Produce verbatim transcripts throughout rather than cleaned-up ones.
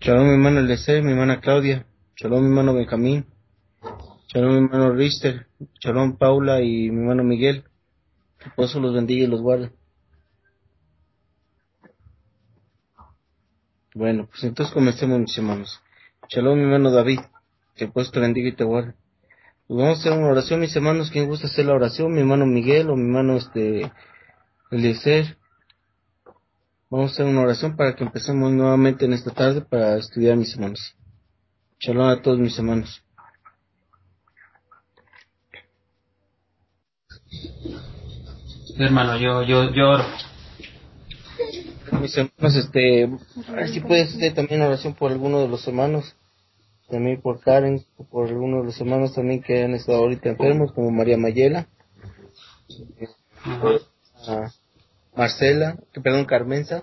Shalom, mi hermano Eliezer, mi hermana Claudia. Shalom, mi hermano Benjamín. Shalom, mi hermano Richter. Shalom, Paula y mi hermano Miguel. Que el Esposo los bendiga y los guarde. Bueno, pues entonces comencemos, mis hermanos. Shalom, mi hermano David. Que el Esposo te bendiga y te guarde. Pues vamos a hacer una oración, mis hermanos. ¿Quién gusta hacer la oración? Mi hermano Miguel o mi hermano este Eliezer. Vamos a hacer una oración para que empecemos nuevamente en esta tarde para estudiar, mis hermanos. Shalom a todos mis hermanos. Hermano, yo, yo, yo oro. Mis hermanos, este, a ver si puedes hacer también oración por alguno de los hermanos, también por Karen, por algunos de los hermanos también que han estado ahorita enfermos, como María Mayela, Ajá. por uh, Marcela, que perdón, Carmenza,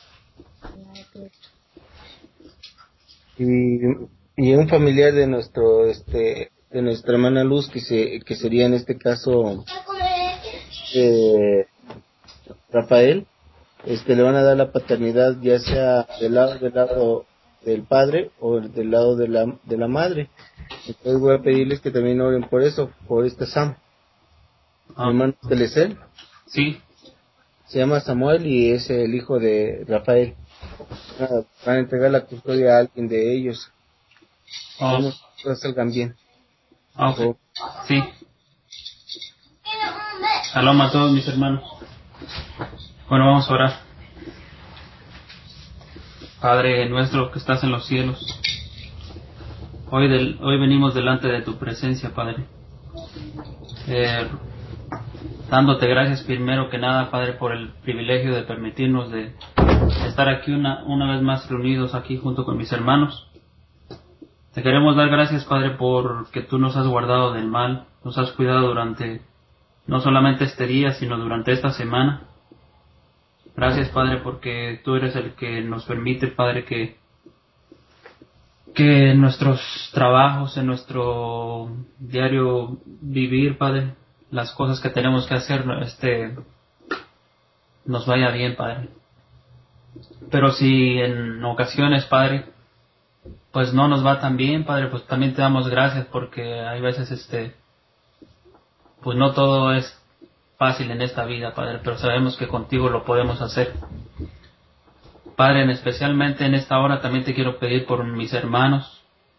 y, y un familiar de nuestro, este, de nuestra hermana Luz, que se, que sería en este caso, eh, Rafael. Este, le van a dar la paternidad ya sea del lado del lado del padre o del lado de la de la madre. Entonces voy a pedirles que también oren por eso, por este Sam. Mi Ah, hermano Telecer sí. se llama Samuel y es el hijo de Rafael. Ah, van a entregar la custodia a alguien de ellos. Oh, Esperemos que todas salgan bien. ah, Por ok. favor. Sí. Shalom a todos mis hermanos. Bueno, vamos a orar. Padre nuestro que estás en los cielos, hoy, del, hoy venimos delante de tu presencia, Padre. Eh, dándote gracias primero que nada, Padre, por el privilegio de permitirnos de estar aquí una, una vez más reunidos aquí junto con mis hermanos. Te queremos dar gracias, Padre, porque tú nos has guardado del mal, nos has cuidado durante no solamente este día, sino durante esta semana. Gracias, Padre, porque tú eres el que nos permite, Padre, que, que en nuestros trabajos, en nuestro diario vivir, Padre, las cosas que tenemos que hacer, este, nos vaya bien, Padre. Pero si en ocasiones, Padre, pues no nos va tan bien, Padre, pues también te damos gracias porque hay veces, este, pues no todo es fácil en esta vida, Padre, pero sabemos que contigo lo podemos hacer. Padre, en especialmente en esta hora también te quiero pedir por mis hermanos,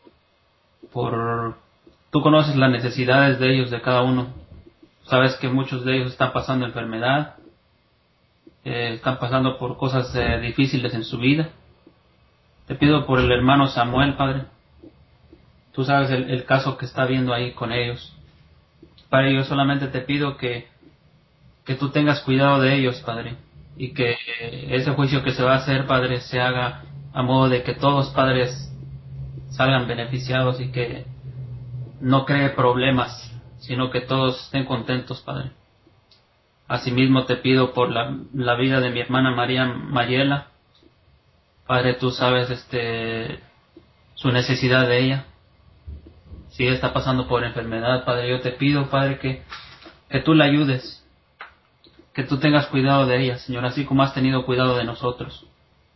por... Tú conoces las necesidades de ellos, de cada uno. Sabes que muchos de ellos están pasando enfermedad, eh, están pasando por cosas eh, difíciles en su vida. Te pido por el hermano Samuel, Padre. Tú sabes el, el caso que está viendo ahí con ellos. Padre, yo solamente te pido que, que tú tengas cuidado de ellos, Padre, y que ese juicio que se va a hacer, Padre, se haga a modo de que todos, padres, salgan beneficiados y que no cree problemas, sino que todos estén contentos, Padre. Asimismo te pido por la, la vida de mi hermana María Mayela. Padre, tú sabes este su necesidad de ella. Si ella está pasando por enfermedad, Padre, yo te pido, Padre, que, que tú la ayudes, que tú tengas cuidado de ella, Señor, así como has tenido cuidado de nosotros.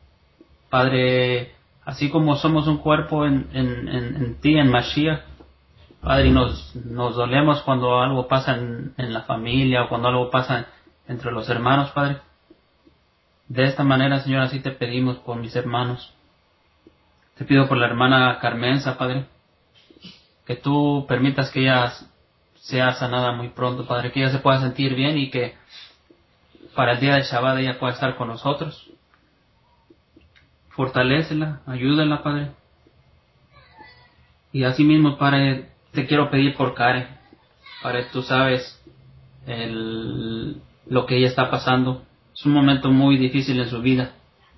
Padre, así como somos un cuerpo en, en, en, en ti, en Mashiach, Padre, y nos, nos dolemos cuando algo pasa en, en la familia o cuando algo pasa entre los hermanos, Padre. De esta manera, Señor, así te pedimos por mis hermanos. Te pido por la hermana Carmenza, Padre, que tú permitas que ella sea sanada muy pronto, Padre, que ella se pueda sentir bien y que para el día de Shabbat ella pueda estar con nosotros. Fortalécela, ayúdala, Padre. Y así mismo, Padre, te quiero pedir por Karen. Padre, tú sabes el, lo que ella está pasando. Es un momento muy difícil en su vida.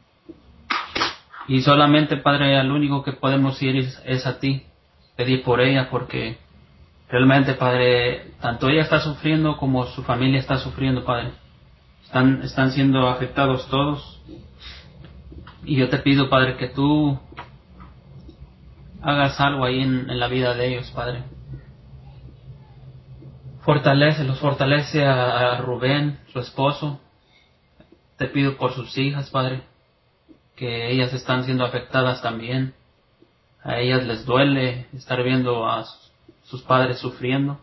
Y solamente, Padre, al único que podemos ir es, es a ti. Pedir por ella porque realmente, Padre, tanto ella está sufriendo como su familia está sufriendo, Padre. Están, están siendo afectados todos. Y yo te pido, Padre, que tú hagas algo ahí en, en la vida de ellos, Padre. Fortalece, los fortalece a, a Rubén, su esposo. Te pido por sus hijas, Padre, que ellas están siendo afectadas también. a ellas les duele estar viendo a sus padres sufriendo.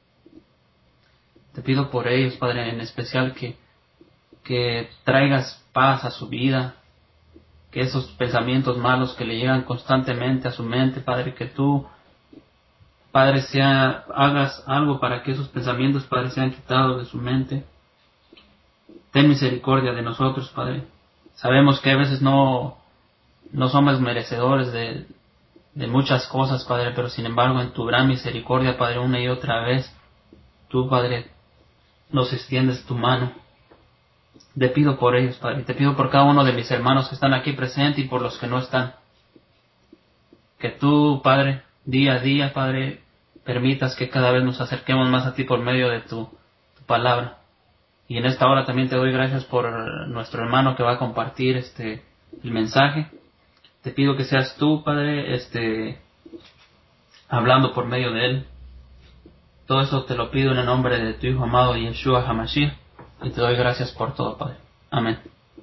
Te pido por ellos, Padre, en especial que, que traigas paz a su vida, que esos pensamientos malos que le llegan constantemente a su mente, Padre, que tú, Padre, sea, hagas algo para que esos pensamientos, Padre, sean quitados de su mente. Ten misericordia de nosotros, Padre. Sabemos que a veces no, no somos merecedores de, de muchas cosas, Padre, pero sin embargo en tu gran misericordia, Padre, una y otra vez, tú, Padre, nos extiendes tu mano. Te pido por ellos, Padre. Te pido por cada uno de mis hermanos que están aquí presentes y por los que no están. Que tú, Padre, día a día, Padre, permitas que cada vez nos acerquemos más a ti por medio de tu, tu palabra. Y en esta hora también te doy gracias por nuestro hermano que va a compartir este el mensaje. Te pido que seas tú, Padre, este hablando por medio de él. Todo eso te lo pido en el nombre de tu Hijo amado Yeshua HaMashiach. Y te doy gracias por todo, Padre. Amén.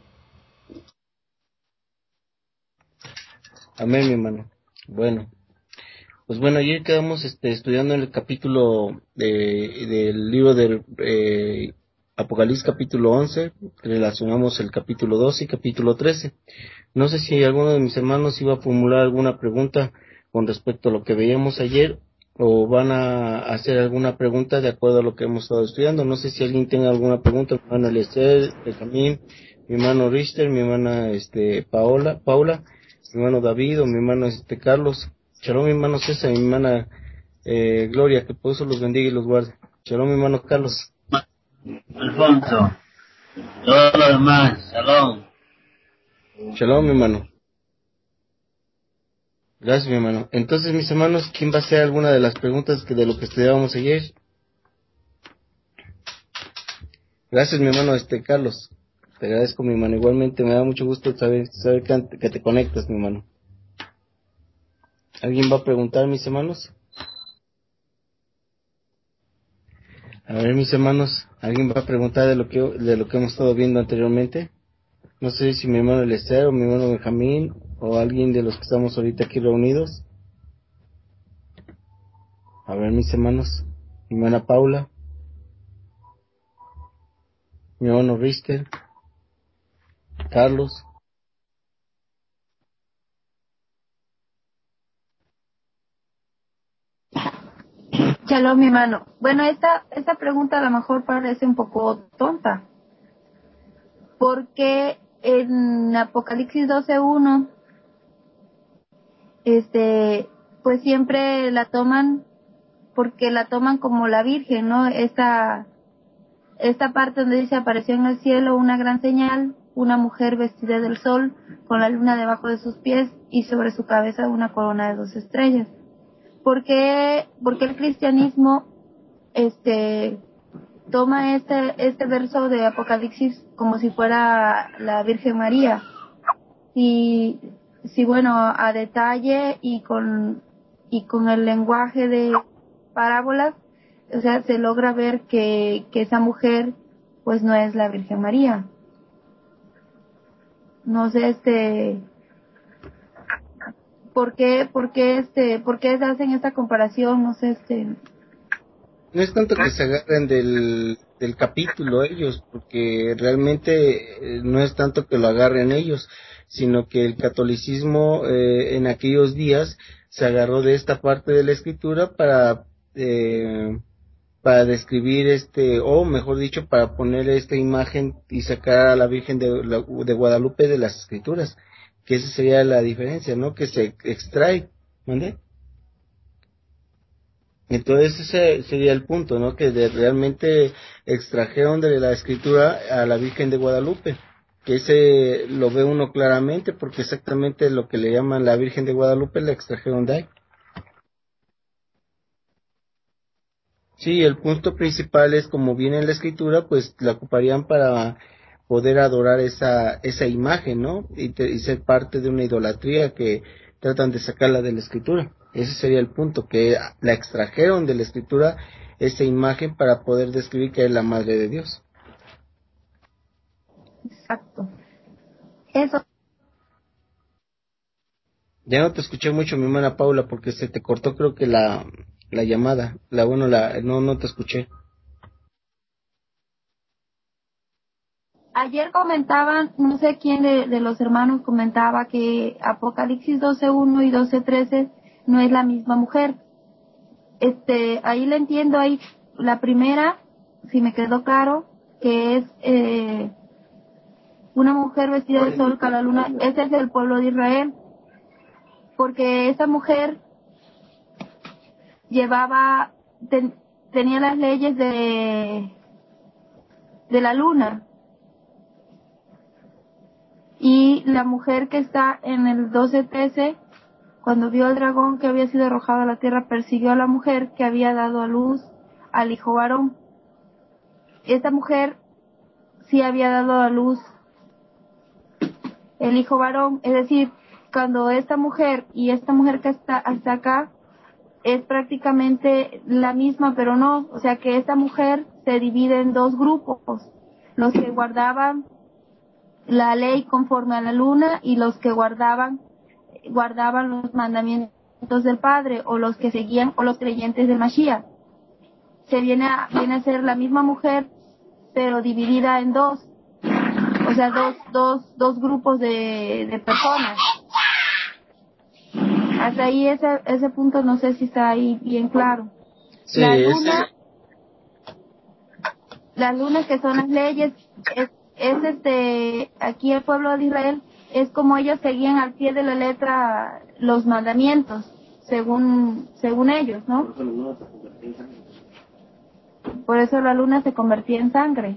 Amén, mi hermano. Bueno, pues bueno, ayer quedamos este, estudiando en el capítulo de, del libro del eh, Apocalipsis capítulo once, relacionamos el capítulo doce y capítulo trece. No sé si alguno de mis hermanos iba a formular alguna pregunta con respecto a lo que veíamos ayer, o van a hacer alguna pregunta de acuerdo a lo que hemos estado estudiando. No sé si alguien tenga alguna pregunta. Mi hermano Eliezer, Benjamín, mi hermano Richter, mi hermana este Paola, Paula, mi hermano David o mi hermano este Carlos. Shalom, mi hermano César, mi hermana eh, Gloria, que por eso los bendiga y los guarde. Shalom, mi hermano Carlos. Alfonso, todos los demás, shalom. Shalom, mi hermano. Gracias, mi hermano. Entonces, mis hermanos, ¿quién va a hacer alguna de las preguntas que de lo que estudiábamos ayer? Gracias, mi hermano, este Carlos. Te agradezco, mi hermano. Igualmente me da mucho gusto saber, saber que, que te conectas, mi hermano. ¿Alguien va a preguntar, mis hermanos? A ver, mis hermanos, ¿alguien va a preguntar de lo que de lo que hemos estado viendo anteriormente? No sé si mi hermano Eliezer o mi hermano Benjamín o alguien de los que estamos ahorita aquí reunidos. A ver, mis hermanos, mi hermana Paula, mi hermano Richter, Carlos. Shalom, mi hermano. Bueno, esta, esta pregunta a lo mejor parece un poco tonta, porque en Apocalipsis doce uno, este, pues siempre la toman, porque la toman como la Virgen, ¿no? Esta, esta parte donde dice: apareció en el cielo una gran señal, una mujer vestida del sol, con la luna debajo de sus pies y sobre su cabeza una corona de dos estrellas. ¿Por qué, por qué el cristianismo este toma este este verso de Apocalipsis como si fuera la Virgen María? Y si bueno, a detalle y con y con el lenguaje de parábolas, o sea, se logra ver que, que esa mujer pues no es la Virgen María. No sé, este, ¿por qué, por qué este, por qué se hacen esta comparación? No sé, este. No es tanto que se agarren del, del capítulo ellos, porque realmente eh, no es tanto que lo agarren ellos, sino que el catolicismo eh, en aquellos días se agarró de esta parte de la escritura para eh, para describir este, o mejor dicho, para poner esta imagen y sacar a la Virgen de, la- de Guadalupe de las escrituras, que esa sería la diferencia, ¿no? Que se extrae, ¿mande? Entonces ese sería el punto, ¿no? Que de, realmente extrajeron de la escritura a la Virgen de Guadalupe, que ese lo ve uno claramente porque exactamente lo que le llaman la Virgen de Guadalupe la extrajeron de ahí. Sí, el punto principal es como viene en la escritura, pues la ocuparían para poder adorar esa esa imagen, ¿no? Y, te- y ser parte de una idolatría que tratan de sacarla de la escritura. Ese sería el punto, que la extrajeron de la escritura esa imagen para poder describir que es la madre de Dios. Exacto. Eso. Ya no te escuché mucho, mi hermana Paula, porque se te cortó creo que la, la llamada. La bueno, la no no te escuché. Ayer comentaban, no sé quién de, de los hermanos comentaba que Apocalipsis doce uno y doce trece no es la misma mujer. Este, ahí le entiendo, ahí la primera, si me quedó claro, que es eh, una mujer vestida de sol con la luna, ese es el pueblo de Israel, porque esa mujer llevaba, ten, tenía las leyes de, de la luna, y la mujer que está en el doce trece, cuando vio al dragón que había sido arrojado a la tierra, persiguió a la mujer que había dado a luz al hijo varón. Esta mujer sí había dado a luz el hijo varón, es decir, cuando esta mujer y esta mujer que está hasta acá es prácticamente la misma, pero no, o sea que esta mujer se divide en dos grupos, los que guardaban la ley conforme a la luna y los que guardaban guardaban los mandamientos del Padre, o los que seguían, o los creyentes del Mashiach. Se viene a, viene a ser la misma mujer, pero dividida en dos, o sea, dos, dos, dos grupos de, de personas. Hasta ahí ese, ese punto no sé si está ahí bien claro. Sí, La ese- luna, las lunas que son las leyes, es, es este, aquí el pueblo de Israel, es como ellos seguían al pie de la letra los mandamientos, según, según ellos, ¿no? Por eso la luna se convertía en sangre.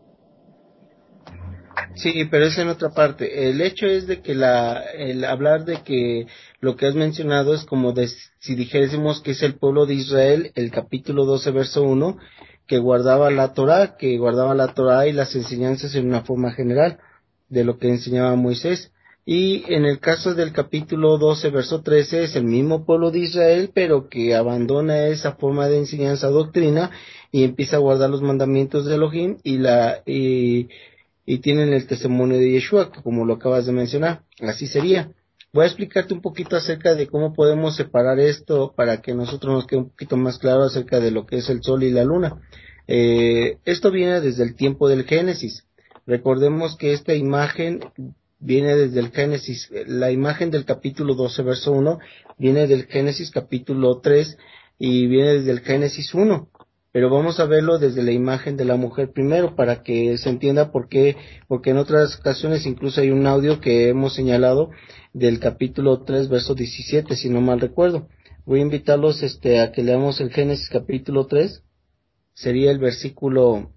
Sí, pero es en otra parte. El hecho es de que la, el hablar de que lo que has mencionado es como de, si dijésemos que es el pueblo de Israel, el capítulo doce, verso uno, que guardaba la Torá, que guardaba la Torá y las enseñanzas en una forma general de lo que enseñaba Moisés. Y en el caso del capítulo doce, verso trece, es el mismo pueblo de Israel, pero que abandona esa forma de enseñanza doctrina y empieza a guardar los mandamientos de Elohim y la, y y tienen el testimonio de Yeshua, que como lo acabas de mencionar, así sería. Voy a explicarte un poquito acerca de cómo podemos separar esto para que nosotros nos quede un poquito más claro acerca de lo que es el sol y la luna. Eh, esto viene desde el tiempo del Génesis. Recordemos que esta imagen viene desde el Génesis, la imagen del capítulo doce, verso uno, viene del Génesis capítulo tres y viene desde el Génesis uno. Pero vamos a verlo desde la imagen de la mujer primero para que se entienda por qué, porque en otras ocasiones incluso hay un audio que hemos señalado del capítulo tres, verso diecisiete, si no mal recuerdo. Voy a invitarlos este, a que leamos el Génesis capítulo tres, sería el versículo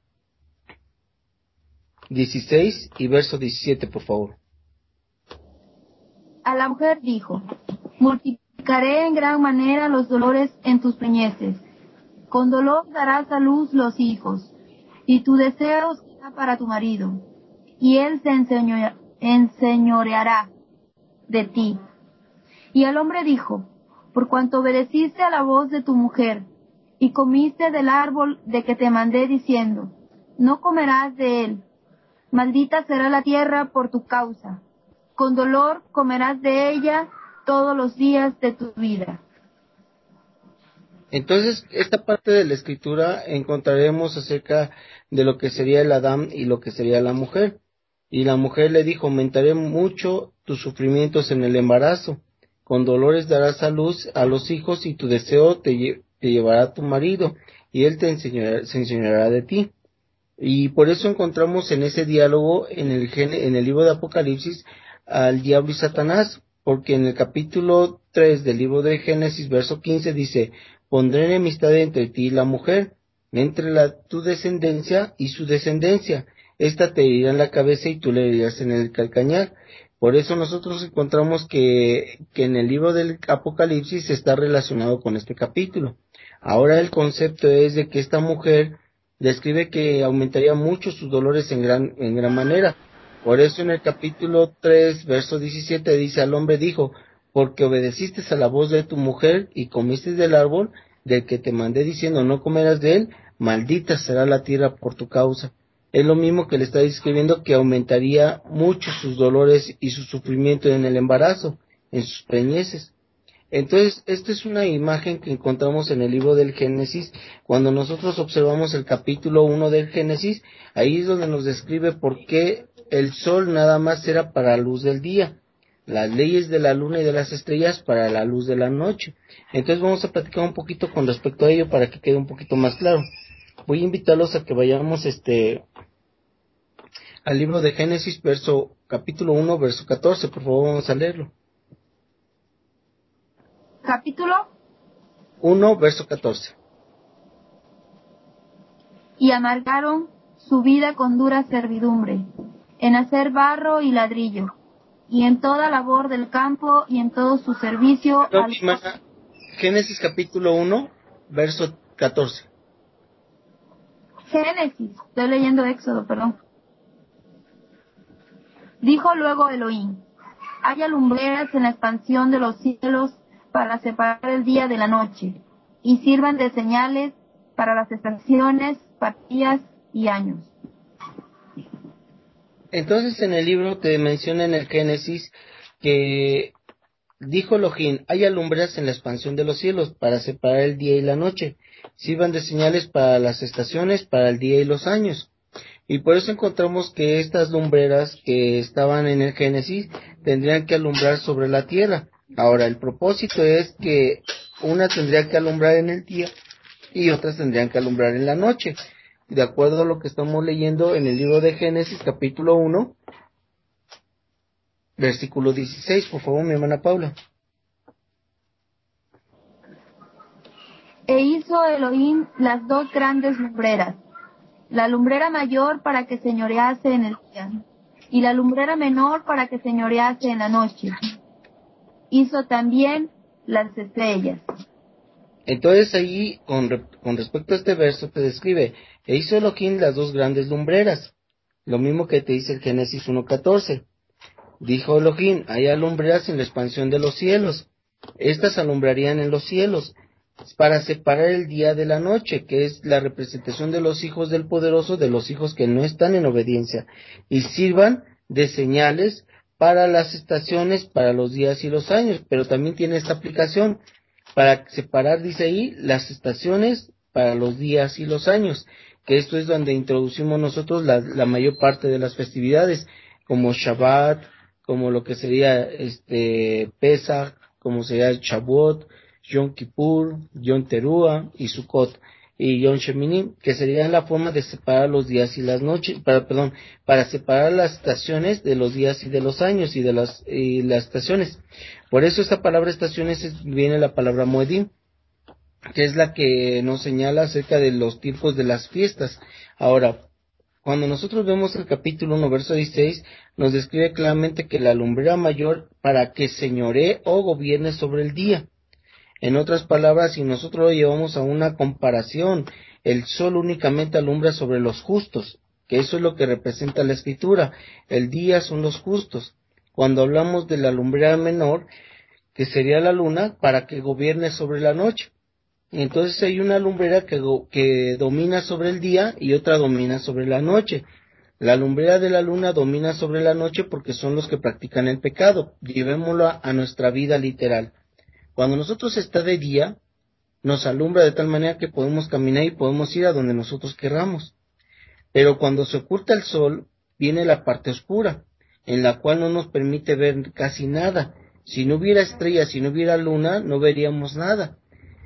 dieciséis y verso diecisiete, por favor. A la mujer dijo: multiplicaré en gran manera los dolores en tus preñeces. Con dolor darás a luz los hijos, y tu deseo será para tu marido, y él se enseñorea- enseñoreará de ti. Y el hombre dijo: por cuanto obedeciste a la voz de tu mujer, y comiste del árbol de que te mandé diciendo: no comerás de él, maldita será la tierra por tu causa, con dolor comerás de ella todos los días de tu vida. Entonces, esta parte de la escritura encontraremos acerca de lo que sería el Adán y lo que sería la mujer. Y la mujer le dijo: aumentaré mucho tus sufrimientos en el embarazo, con dolores darás a luz a los hijos y tu deseo te, lle- te llevará a tu marido y él te enseñará, se enseñará de ti. Y por eso encontramos en ese diálogo en el, gen- en el libro de Apocalipsis al diablo y Satanás, porque en el capítulo tres del libro de Génesis, verso quince, dice: pondré enemistad entre ti y la mujer, entre la, tu descendencia y su descendencia. Esta te herirá en la cabeza y tú le herirás en el calcañar. Por eso nosotros encontramos que, que en el libro del Apocalipsis está relacionado con este capítulo. Ahora el concepto es de que esta mujer describe que aumentaría mucho sus dolores en gran, en gran manera. Por eso en el capítulo tres, verso diecisiete dice: al hombre dijo: porque obedeciste a la voz de tu mujer y comiste del árbol del que te mandé diciendo: no comerás de él, maldita será la tierra por tu causa. Es lo mismo que le está describiendo, que aumentaría mucho sus dolores y su sufrimiento en el embarazo. en sus preñeces. Entonces, esta es una imagen que encontramos en el libro del Génesis. Cuando nosotros observamos el capítulo uno del Génesis, ahí es donde nos describe por qué el sol nada más era para la luz del día, las leyes de la luna y de las estrellas para la luz de la noche. Entonces vamos a platicar un poquito con respecto a ello para que quede un poquito más claro. Voy a invitarlos a que vayamos este al libro de Génesis, verso capítulo uno, verso catorce. Por favor, vamos a leerlo. Capítulo uno, verso catorce. Y amargaron su vida con dura servidumbre, en hacer barro y ladrillo, y en toda labor del campo y en todo su servicio. No, al... hermana, Génesis capítulo uno, verso catorce. Génesis, estoy leyendo Éxodo, perdón. Dijo luego Elohim: haya lumbreras en la expansión de los cielos para separar el día de la noche, y sirvan de señales para las estaciones, para días y años. Entonces en el libro te menciona en el Génesis que dijo Elohim: haya lumbreras en la expansión de los cielos para separar el día y la noche, sirvan de señales para las estaciones, para el día y los años. Y por eso encontramos que estas lumbreras que estaban en el Génesis tendrían que alumbrar sobre la tierra. Ahora, el propósito es que una tendría que alumbrar en el día y otras tendrían que alumbrar en la noche, de acuerdo a lo que estamos leyendo en el libro de Génesis capítulo uno, versículo dieciséis. Por favor, mi hermana Paula. E hizo Elohim las dos grandes lumbreras, la lumbrera mayor para que señorease en el día, y la lumbrera menor para que señorease en la noche. Hizo también las estrellas. Entonces ahí, con, re, con respecto a este verso, te describe: e hizo Elohim las dos grandes lumbreras, lo mismo que te dice el Génesis uno catorce. Dijo Elohim: haya lumbreras en la expansión de los cielos, estas alumbrarían en los cielos, para separar el día de la noche, que es la representación de los hijos del Poderoso, de los hijos que no están en obediencia, y sirvan de señales para las estaciones, para los días y los años. Pero también tiene esta aplicación, para separar, dice ahí, las estaciones para los días y los años, que esto es donde introducimos nosotros la, la mayor parte de las festividades, como Shabbat, como lo que sería este Pesach, como sería Shavuot, Yom Kippur, Yom Teruah y Sukkot y Yom Shemini, que serían la forma de separar los días y las noches, para, perdón, para separar las estaciones de los días y de los años y de las, y las estaciones. Por eso esta palabra estaciones es, viene la palabra Moedim, que es la que nos señala acerca de los tiempos de las fiestas. Ahora, cuando nosotros vemos el capítulo uno, verso dieciséis, nos describe claramente que la lumbrera mayor para que señoree o gobierne sobre el día. En otras palabras, si nosotros lo llevamos a una comparación, el sol únicamente alumbra sobre los justos, que eso es lo que representa la Escritura. El día son los justos. Cuando hablamos de la lumbrera menor, que sería la luna, para que gobierne sobre la noche. Entonces hay una lumbrera que, que domina sobre el día y otra domina sobre la noche. La lumbrera de la luna domina sobre la noche porque son los que practican el pecado. Llevémoslo a, a nuestra vida literal. Cuando nosotros está de día, nos alumbra de tal manera que podemos caminar y podemos ir a donde nosotros querramos. Pero cuando se oculta el sol, viene la parte oscura, en la cual no nos permite ver casi nada. Si no hubiera estrellas, si no hubiera luna, no veríamos nada.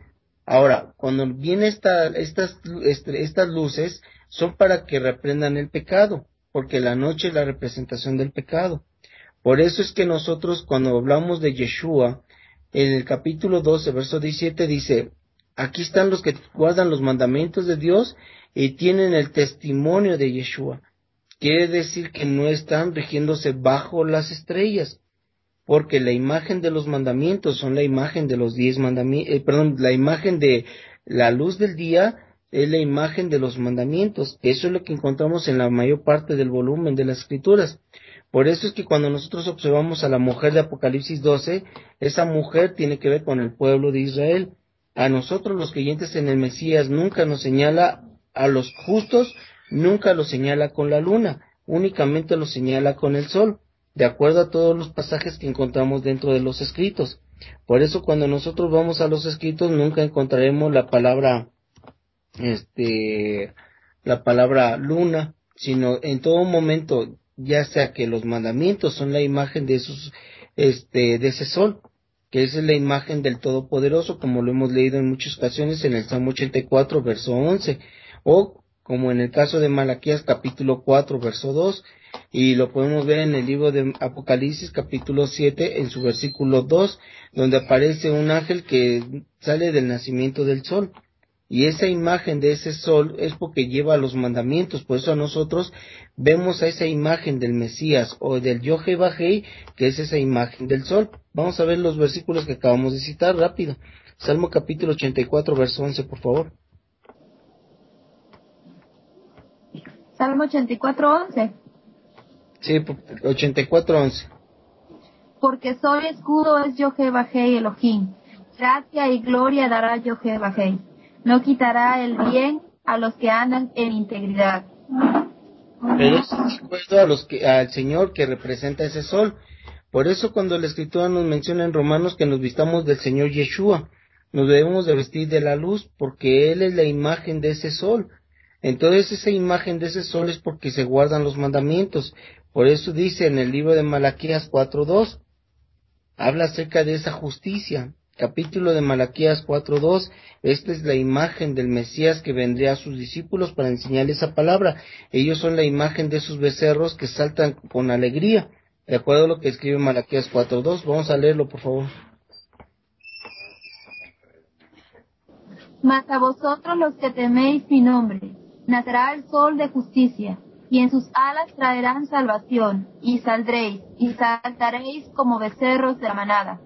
Ahora, cuando vienen esta, estas, estas luces, son para que reprendan el pecado, porque la noche es la representación del pecado. Por eso es que nosotros, cuando hablamos de Yeshua, en el capítulo doce, verso diecisiete, dice: aquí están los que guardan los mandamientos de Dios y tienen el testimonio de Yeshua. Quiere decir que no están rigiéndose bajo las estrellas, porque la imagen de los mandamientos son la imagen de los diez mandamientos, eh, perdón, la imagen de la luz del día es la imagen de los mandamientos. Eso es lo que encontramos en la mayor parte del volumen de las Escrituras. Por eso es que cuando nosotros observamos a la mujer de Apocalipsis doce, esa mujer tiene que ver con el pueblo de Israel. A nosotros los creyentes en el Mesías nunca nos señala, a los justos nunca los señala con la luna, únicamente los señala con el sol. de acuerdo a todos los pasajes que encontramos dentro de los escritos. Por eso cuando nosotros vamos a los escritos nunca encontraremos la palabra, este, la palabra luna, sino en todo momento, ya sea que los mandamientos son la imagen de esos, este, de ese sol, que esa es la imagen del Todopoderoso, como lo hemos leído en muchas ocasiones en el Salmo ochenta y cuatro, verso once, o como en el caso de Malaquías, capítulo cuatro, verso dos, y lo podemos ver en el libro de Apocalipsis, capítulo siete, en su versículo dos, donde aparece un ángel que sale del nacimiento del sol. Y esa imagen de ese sol es porque lleva los mandamientos, por eso a nosotros vemos a esa imagen del Mesías o del Yohevahei, que es esa imagen del sol. Vamos a ver los versículos que acabamos de citar rápido. Salmo capítulo ochenta y cuatro, verso once, por favor. Salmo ochenta y cuatro, once. Sí, ochenta y cuatro, once. Porque sol y escudo es Yohevahei Elohim. Gracia y gloria dará Yohevahei. No quitará el bien a los que andan en integridad. Pero es de acuerdo a los que, al Señor que representa ese sol. Por eso cuando la Escritura nos menciona en Romanos que nos vistamos del Señor Yeshua, nos debemos de vestir de la luz, porque Él es la imagen de ese sol. Entonces esa imagen de ese sol es porque se guardan los mandamientos. Por eso dice en el libro de Malaquías cuatro dos, habla acerca de esa justicia. Capítulo de Malaquías cuatro dos, esta es la imagen del Mesías que vendría a sus discípulos para enseñarles esa palabra. Ellos son la imagen de esos becerros que saltan con alegría, de acuerdo a lo que escribe Malaquías cuatro dos. Vamos a leerlo, por favor. Mas a vosotros los que teméis mi nombre, nacerá el sol de justicia, y en sus alas traerán salvación, y saldréis, y saltaréis como becerros de la manada.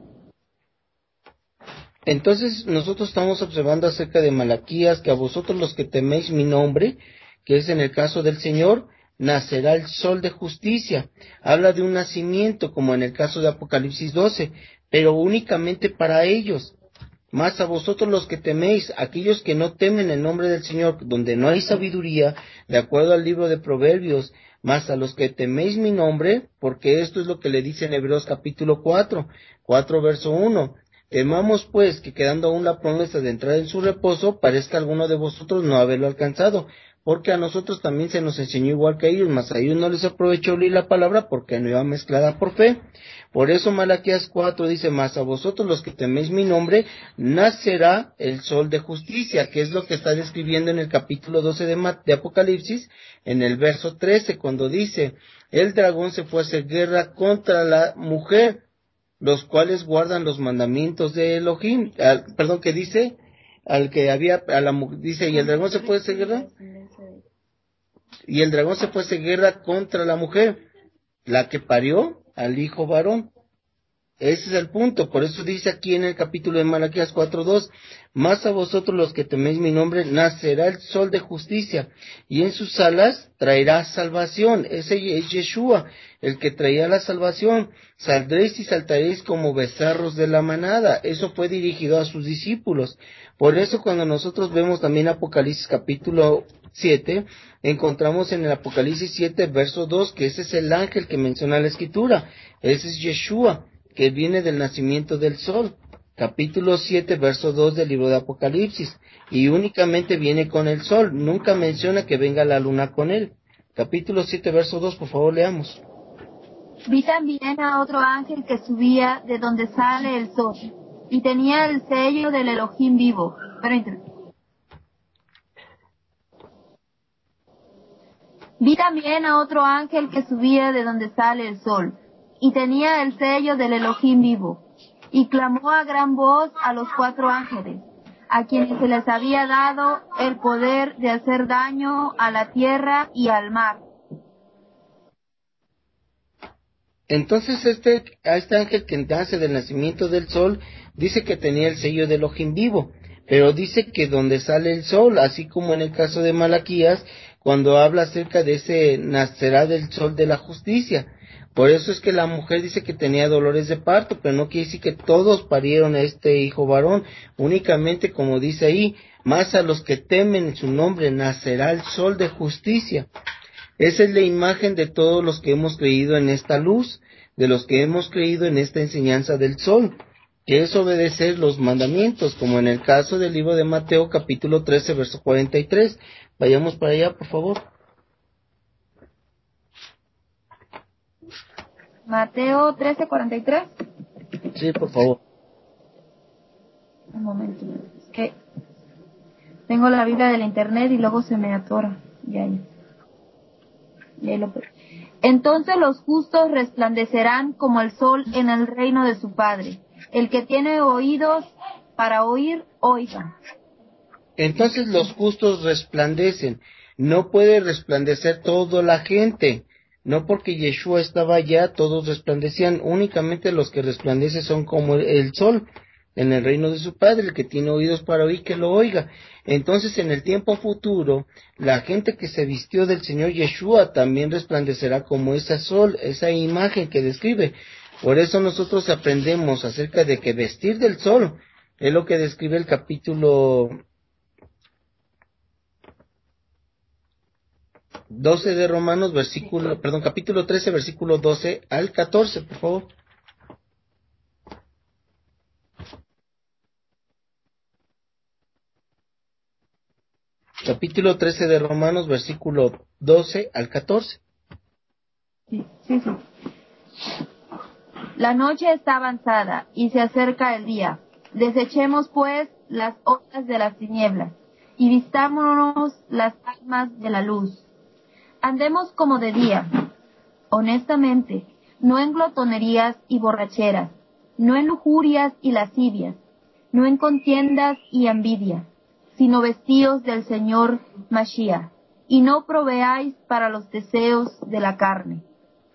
Entonces nosotros estamos observando acerca de Malaquías que a vosotros los que teméis mi nombre, que es en el caso del Señor, nacerá el sol de justicia. Habla de un nacimiento como en el caso de Apocalipsis doce, pero únicamente para ellos. Más a vosotros los que teméis, aquellos que no temen el nombre del Señor, donde no hay sabiduría, de acuerdo al libro de Proverbios, más a los que teméis mi nombre, porque esto es lo que le dice en Hebreos capítulo cuatro, cuatro verso uno. Temamos pues que quedando aún la promesa de entrar en su reposo, parezca alguno de vosotros no haberlo alcanzado, porque a nosotros también se nos enseñó igual que a ellos, mas a ellos no les aprovechó oír la palabra porque no iba mezclada por fe. Por eso Malaquías cuatro dice, mas a vosotros los que teméis mi nombre, nacerá el sol de justicia, que es lo que está describiendo en el capítulo doce de, Ma- de Apocalipsis, en el verso trece, cuando dice, el dragón se fue a hacer guerra contra la mujer, los cuales guardan los mandamientos de Elohim, al, perdón, que dice, al que había, a la dice, y el dragón se fue a hacer guerra, y el dragón se fue a hacer guerra contra la mujer, la que parió al hijo varón. Ese es el punto, por eso dice aquí en el capítulo de Malaquías cuatro dos, más a vosotros los que teméis mi nombre, nacerá el sol de justicia, y en sus alas traerá salvación. Ese es Yeshua, el que traía la salvación. Saldréis y saltaréis como becerros de la manada. Eso fue dirigido a sus discípulos. Por eso cuando nosotros vemos también Apocalipsis capítulo siete, encontramos en el Apocalipsis siete verso dos, que ese es el ángel que menciona la Escritura. Ese es Yeshua, que viene del nacimiento del sol, capítulo siete, verso dos del libro de Apocalipsis, y únicamente viene con el sol, nunca menciona que venga la luna con él. Capítulo siete, verso dos, por favor leamos. Vi también a otro ángel que subía de donde sale el sol, y tenía el sello del Elohim vivo. Permíteme. Vi también a otro ángel que subía de donde sale el sol, y tenía el sello del Elohim vivo, y clamó a gran voz a los cuatro ángeles, a quienes se les había dado el poder de hacer daño a la tierra y al mar. Entonces este, a este ángel que nace del nacimiento del sol, dice que tenía el sello del Elohim vivo, pero dice que donde sale el sol, así como en el caso de Malaquías, cuando habla acerca de ese nacerá del sol de la justicia. Por eso es que la mujer dice que tenía dolores de parto, pero no quiere decir que todos parieron a este hijo varón, únicamente como dice ahí, más a los que temen su nombre nacerá el sol de justicia. Esa es la imagen de todos los que hemos creído en esta luz. de los que hemos creído en esta enseñanza del sol, que es obedecer los mandamientos, como en el caso del libro de Mateo capítulo trece, verso cuarenta y tres. Vayamos para allá, por favor. Mateo trece, cuarenta y tres. Sí, por favor. Un momento, es que tengo la Biblia del internet y luego se me atora. Ya, ya. Ya lo... Entonces los justos resplandecerán como el sol en el reino de su Padre. El que tiene oídos para oír, oiga. Entonces los justos resplandecen. No puede resplandecer toda la gente. No porque Yeshua estaba allá, todos resplandecían. Únicamente los que resplandecen son como el, el sol en el reino de su Padre. El que tiene oídos para oír, que lo oiga. Entonces en el tiempo futuro, la gente que se vistió del Señor Yeshua también resplandecerá como ese sol, esa imagen que describe. Por eso nosotros aprendemos acerca de que vestir del sol es lo que describe el capítulo doce de Romanos, versículo, perdón, capítulo trece, versículo doce al catorce, por favor. Capítulo trece de Romanos, versículo doce al catorce. Sí, sí, sí. La noche está avanzada y se acerca el día. Desechemos pues las obras de las tinieblas y vistámonos las armas de la luz. Andemos como de día, honestamente, no en glotonerías y borracheras, no en lujurias y lascivias, no en contiendas y envidia, sino vestidos del Señor Mashiach, y no proveáis para los deseos de la carne.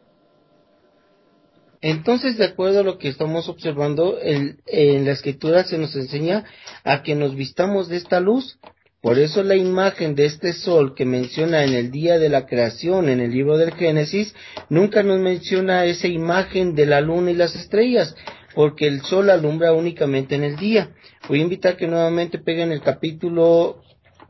Entonces, de acuerdo a lo que estamos observando, el, en la escritura se nos enseña a que nos vistamos de esta luz. Por eso la imagen de este sol que menciona en el día de la creación, en el libro del Génesis, nunca nos menciona esa imagen de la luna y las estrellas, porque el sol alumbra únicamente en el día. Voy a invitar que nuevamente peguen el capítulo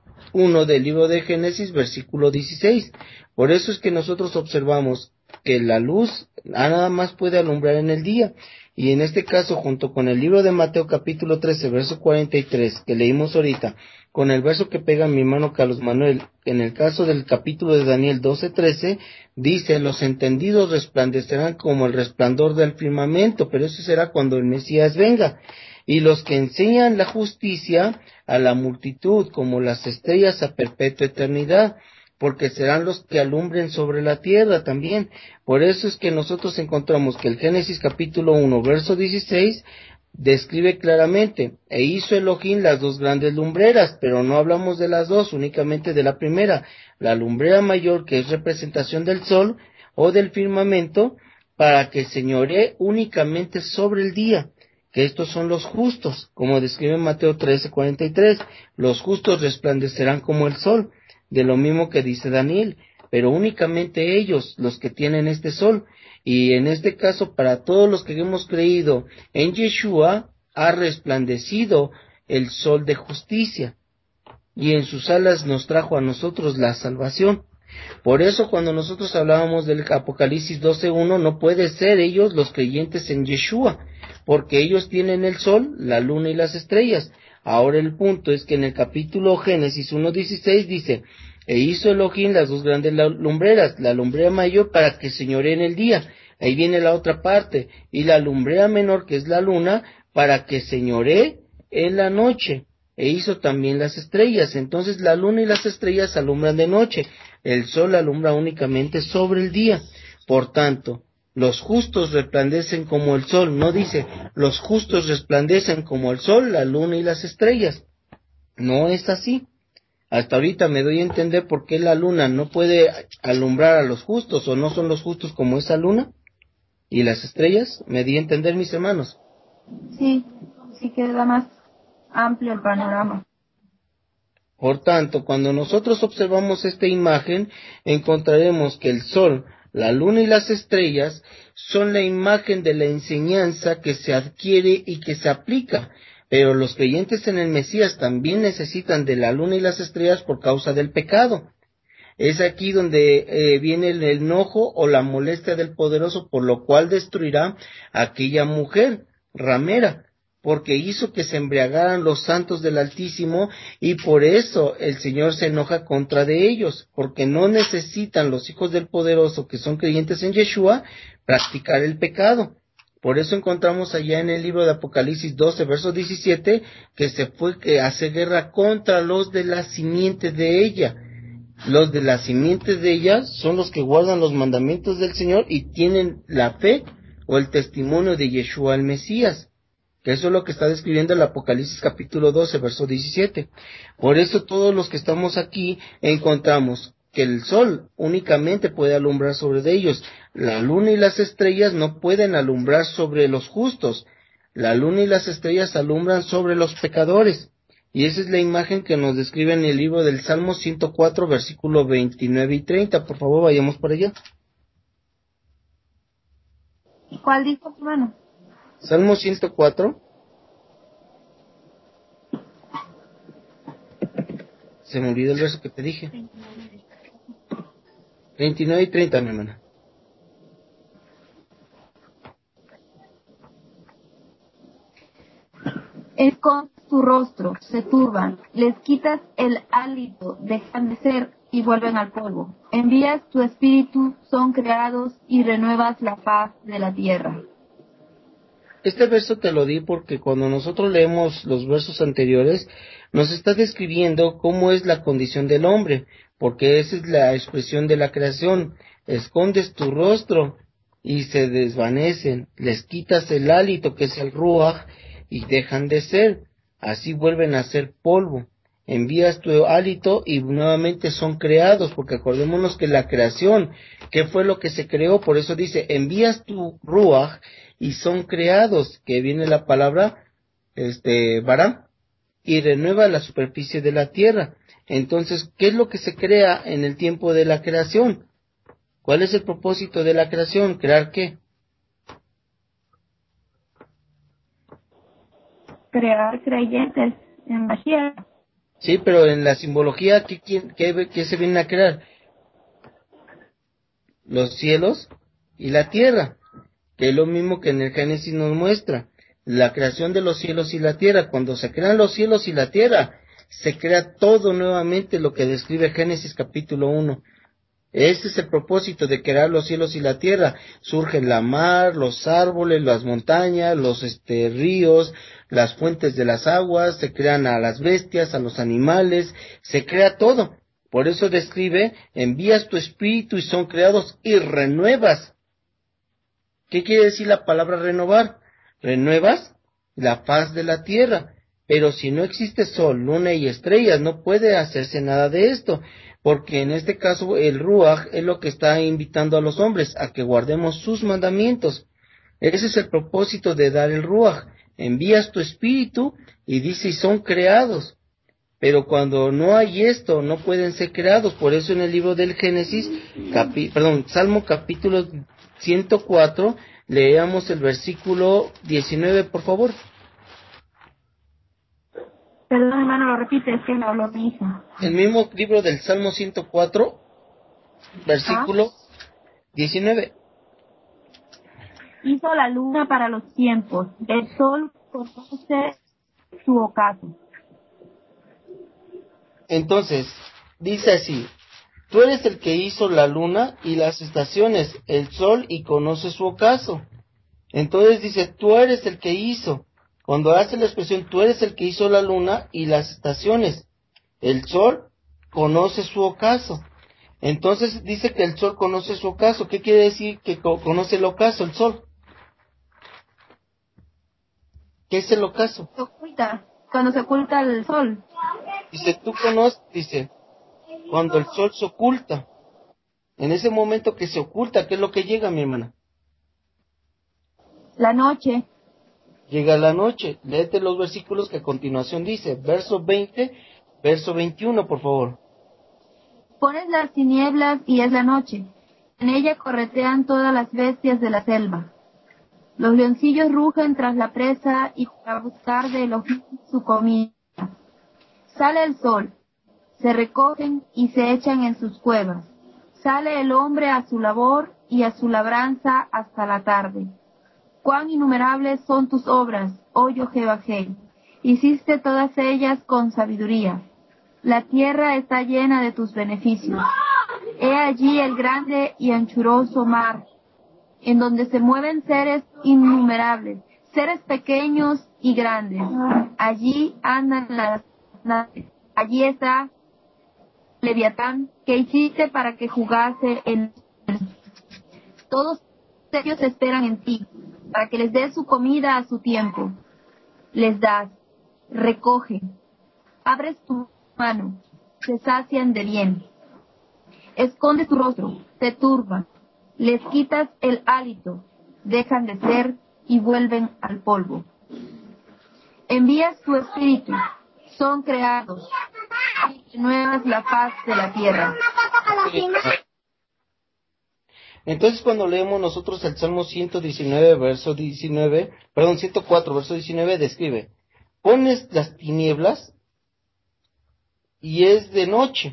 uno del libro de Génesis, versículo dieciséis. Por eso es que nosotros observamos que la luz nada más puede alumbrar en el día. Y en este caso, junto con el libro de Mateo capítulo trece, verso cuarenta y tres, que leímos ahorita, con el verso que pega mi hermano Carlos Manuel, en el caso del capítulo de Daniel doce, trece, dice, los entendidos resplandecerán como el resplandor del firmamento, pero eso será cuando el Mesías venga. Y los que enseñan la justicia a la multitud como las estrellas a perpetua eternidad, porque serán los que alumbren sobre la tierra también. Por eso es que nosotros encontramos que el Génesis capítulo uno, verso dieciséis, describe claramente, e hizo Elohim las dos grandes lumbreras, pero no hablamos de las dos, únicamente de la primera, la lumbrera mayor, que es representación del sol o del firmamento, para que señoree únicamente sobre el día, que estos son los justos, como describe Mateo trece, cuarenta y tres, los justos resplandecerán como el sol, de lo mismo que dice Daniel, pero únicamente ellos, los que tienen este sol, y en este caso para todos los que hemos creído en Yeshua, ha resplandecido el sol de justicia, y en sus alas nos trajo a nosotros la salvación. Por eso cuando nosotros hablábamos del Apocalipsis doce uno, no puede ser ellos los creyentes en Yeshua, porque ellos tienen el sol, la luna y las estrellas. Ahora el punto es que en el capítulo Génesis uno dieciséis dice, e hizo Elohim las dos grandes lumbreras, la lumbrera mayor para que señoree en el día. Ahí viene la otra parte, y la lumbrera menor, que es la luna, para que señoree en la noche. E hizo también las estrellas. Entonces la luna y las estrellas alumbran de noche, el sol alumbra únicamente sobre el día. Por tanto, los justos resplandecen como el sol. No dice, los justos resplandecen como el sol, la luna y las estrellas. No es así. Hasta ahorita me doy a entender por qué la luna no puede alumbrar a los justos, o no son los justos como esa luna. ¿Y las estrellas? ¿Me di a entender, mis hermanos? Sí, sí queda más amplio el panorama. Por tanto, cuando nosotros observamos esta imagen, encontraremos que el sol, la luna y las estrellas son la imagen de la enseñanza que se adquiere y que se aplica. Pero los creyentes en el Mesías también necesitan de la luna y las estrellas por causa del pecado. Es aquí donde eh, viene el enojo o la molestia del poderoso, por lo cual destruirá a aquella mujer ramera, porque hizo que se embriagaran los santos del Altísimo, y por eso el Señor se enoja contra de ellos, porque no necesitan los hijos del poderoso que son creyentes en Yeshua practicar el pecado. Por eso encontramos allá en el libro de Apocalipsis doce, verso diecisiete, que se fue que hace guerra contra los de la simiente de ella. Los de la simiente de ella son los que guardan los mandamientos del Señor y tienen la fe o el testimonio de Yeshua el Mesías. Que eso es lo que está describiendo el Apocalipsis capítulo doce, verso diecisiete. Por eso todos los que estamos aquí encontramos que el sol únicamente puede alumbrar sobre de ellos. La luna y las estrellas no pueden alumbrar sobre los justos. La luna y las estrellas alumbran sobre los pecadores. Y esa es la imagen que nos describe en el libro del Salmo ciento cuatro, versículo veintinueve y treinta. Por favor, vayamos para allá. ¿Cuál dijo, hermano? Salmo ciento cuatro. Se me olvidó el verso que te dije. veintinueve y treinta, mi hermana. Escondes tu rostro, se turban, les quitas el hálito, dejan de ser y vuelven al polvo. Envías tu espíritu, son creados y renuevas la faz de la tierra. Este verso te lo di porque cuando nosotros leemos los versos anteriores, nos está describiendo cómo es la condición del hombre, porque esa es la expresión de la creación. Escondes tu rostro y se desvanecen, les quitas el hálito que es el ruaj y dejan de ser, así vuelven a ser polvo. Envías tu hálito y nuevamente son creados, porque acordémonos que la creación, ¿qué fue lo que se creó? Por eso dice, envías tu ruaj y son creados, que viene la palabra, este, vará, y renueva la superficie de la tierra. Entonces, ¿qué es lo que se crea en el tiempo de la creación? ¿Cuál es el propósito de la creación? ¿Crear qué? Crear creyentes en Mashiach. Sí, pero en la simbología, ¿qué, qué, qué, qué se vienen a crear? Los cielos y la tierra, que es lo mismo que en el Génesis nos muestra, la creación de los cielos y la tierra. Cuando se crean los cielos y la tierra, se crea todo nuevamente lo que describe Génesis capítulo uno. Ese es el propósito de crear los cielos y la tierra. Surge la mar, los árboles, las montañas, los este, ríos, las fuentes de las aguas, se crean a las bestias, a los animales, se crea todo. Por eso describe, envías tu espíritu y son creados y renuevas. ¿Qué quiere decir la palabra renovar? Renuevas la faz de la tierra. Pero si no existe sol, luna y estrellas, no puede hacerse nada de esto. Porque en este caso el Ruach es lo que está invitando a los hombres, a que guardemos sus mandamientos. Ese es el propósito de dar el Ruach. Envías tu espíritu y dice, y son creados. Pero cuando no hay esto, no pueden ser creados. Por eso en el libro del Génesis, capi, perdón, Salmo capítulo ciento cuatro, leamos el versículo diecinueve, por favor. Perdón, hermano, lo repite, es que me habló mi hija. El mismo libro del Salmo ciento cuatro, versículo diecinueve. Hizo la luna para los tiempos, el sol conoce su ocaso. Entonces, dice así, tú eres el que hizo la luna y las estaciones, el sol y conoce su ocaso. Entonces dice, tú eres el que hizo. Cuando hace la expresión, tú eres el que hizo la luna y las estaciones, el sol conoce su ocaso. Entonces dice que el sol conoce su ocaso. ¿Qué quiere decir que co- conoce el ocaso, el sol? ¿Qué es el ocaso? Se oculta, cuando se oculta el sol. Dice, tú conoces, dice, cuando el sol se oculta. En ese momento que se oculta, ¿qué es lo que llega, mi hermana? La noche. Llega la noche. Léete los versículos que a continuación dice, verso veinte, verso veintiuno, por favor. Pones las tinieblas y es la noche. En ella corretean todas las bestias de la selva. Los leoncillos rugen tras la presa y para buscar de los su comida. Sale el sol, se recogen y se echan en sus cuevas. Sale el hombre a su labor y a su labranza hasta la tarde. Cuán innumerables son tus obras, oh Yahvé. Hiciste todas ellas con sabiduría. La tierra está llena de tus beneficios. He allí el grande y anchuroso mar, en donde se mueven seres innumerables, seres pequeños y grandes. Allí andan las naves. Allí está Leviatán, que hiciste para que jugase en... Todos ellos esperan en ti, para que les des su comida a su tiempo. Les das, recoge, abres tu mano, se sacian de bien. Escondes tu rostro, se turban, les quitas el hálito, dejan de ser y vuelven al polvo. Envías tu espíritu, son creados, y renuevas la paz de la tierra. Entonces cuando leemos nosotros el Salmo ciento diecinueve, verso diecinueve, perdón, ciento cuatro, verso diecinueve, describe: pones las tinieblas y es de noche,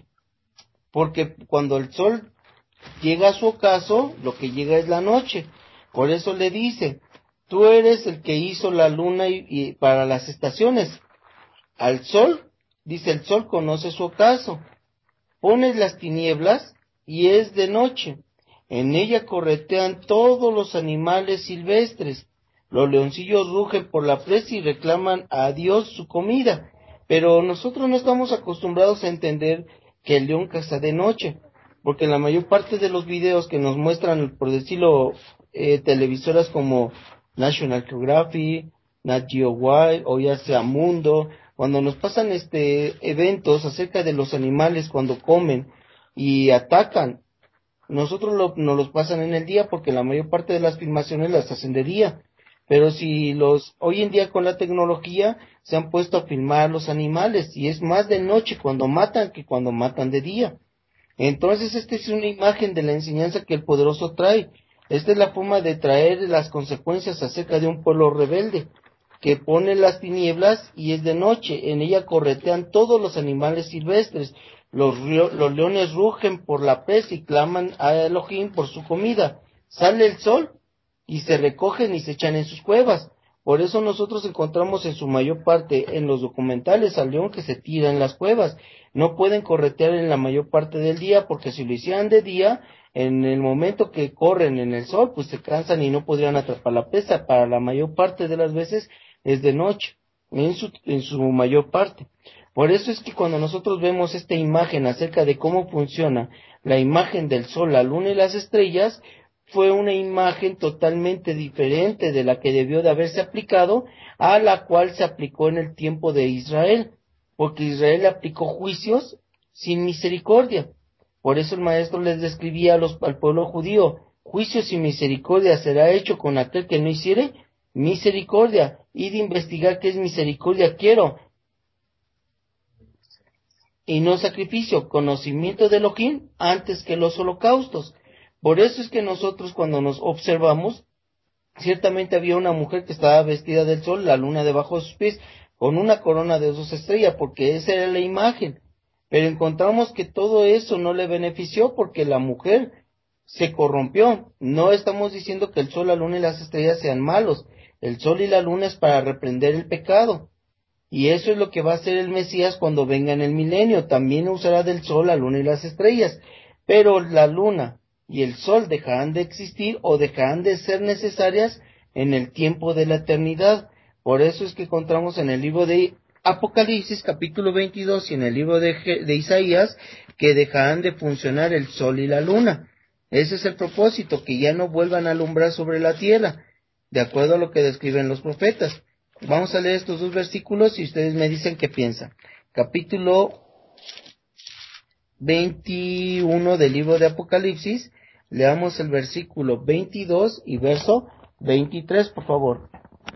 porque cuando el sol llega a su ocaso, lo que llega es la noche. Por eso le dice: tú eres el que hizo la luna y, y para las estaciones. Al sol, dice, el sol conoce su ocaso. Pones las tinieblas y es de noche. En ella corretean todos los animales silvestres. Los leoncillos rugen por la presa y reclaman a Dios su comida. Pero nosotros no estamos acostumbrados a entender que el león caza de noche, porque la mayor parte de los videos que nos muestran, por decirlo, eh, televisoras como National Geographic, Nat Geo Wild o ya sea Mundo, cuando nos pasan este eventos acerca de los animales cuando comen y atacan, nosotros lo, nos los pasan en el día porque la mayor parte de las filmaciones las hacen de día. Pero si los, hoy en día con la tecnología se han puesto a filmar los animales y es más de noche cuando matan que cuando matan de día. Entonces esta es una imagen de la enseñanza que el poderoso trae. Esta es la forma de traer las consecuencias acerca de un pueblo rebelde, que pone las tinieblas y es de noche. En ella corretean todos los animales silvestres. Los, río, los leones rugen por la presa y claman a Elohim por su comida. Sale el sol y se recogen y se echan en sus cuevas. Por eso nosotros encontramos en su mayor parte en los documentales al león que se tira en las cuevas. No pueden corretear en la mayor parte del día, porque si lo hicieran de día, en el momento que corren en el sol, pues se cansan y no podrían atrapar la presa. Para la mayor parte de las veces es de noche, en su, en su mayor parte. Por eso es que cuando nosotros vemos esta imagen acerca de cómo funciona la imagen del sol, la luna y las estrellas, fue una imagen totalmente diferente de la que debió de haberse aplicado, a la cual se aplicó en el tiempo de Israel, porque Israel aplicó juicios sin misericordia. Por eso el maestro les describía a los, al pueblo judío: juicio sin misericordia será hecho con aquel que no hiciere misericordia. Y de investigar qué es misericordia quiero, y no sacrificio, conocimiento de Elohim antes que los holocaustos. Por eso es que nosotros cuando nos observamos, ciertamente había una mujer que estaba vestida del sol, la luna debajo de sus pies, con una corona de dos estrellas, porque esa era la imagen. Pero encontramos que todo eso no le benefició porque la mujer se corrompió. No estamos diciendo que el sol, la luna y las estrellas sean malos. El sol y la luna es para reprender el pecado. Y eso es lo que va a hacer el Mesías cuando venga en el milenio. También usará del sol, la luna y las estrellas. Pero la luna y el sol dejarán de existir o dejarán de ser necesarias en el tiempo de la eternidad. Por eso es que encontramos en el libro de Apocalipsis capítulo veintidós y en el libro de, de Isaías que dejarán de funcionar el sol y la luna. Ese es el propósito, que ya no vuelvan a alumbrar sobre la tierra, de acuerdo a lo que describen los profetas. Vamos a leer estos dos versículos y ustedes me dicen qué piensan. Capítulo veintiuno del libro de Apocalipsis, leamos el versículo veintidós y verso veintitrés, por favor.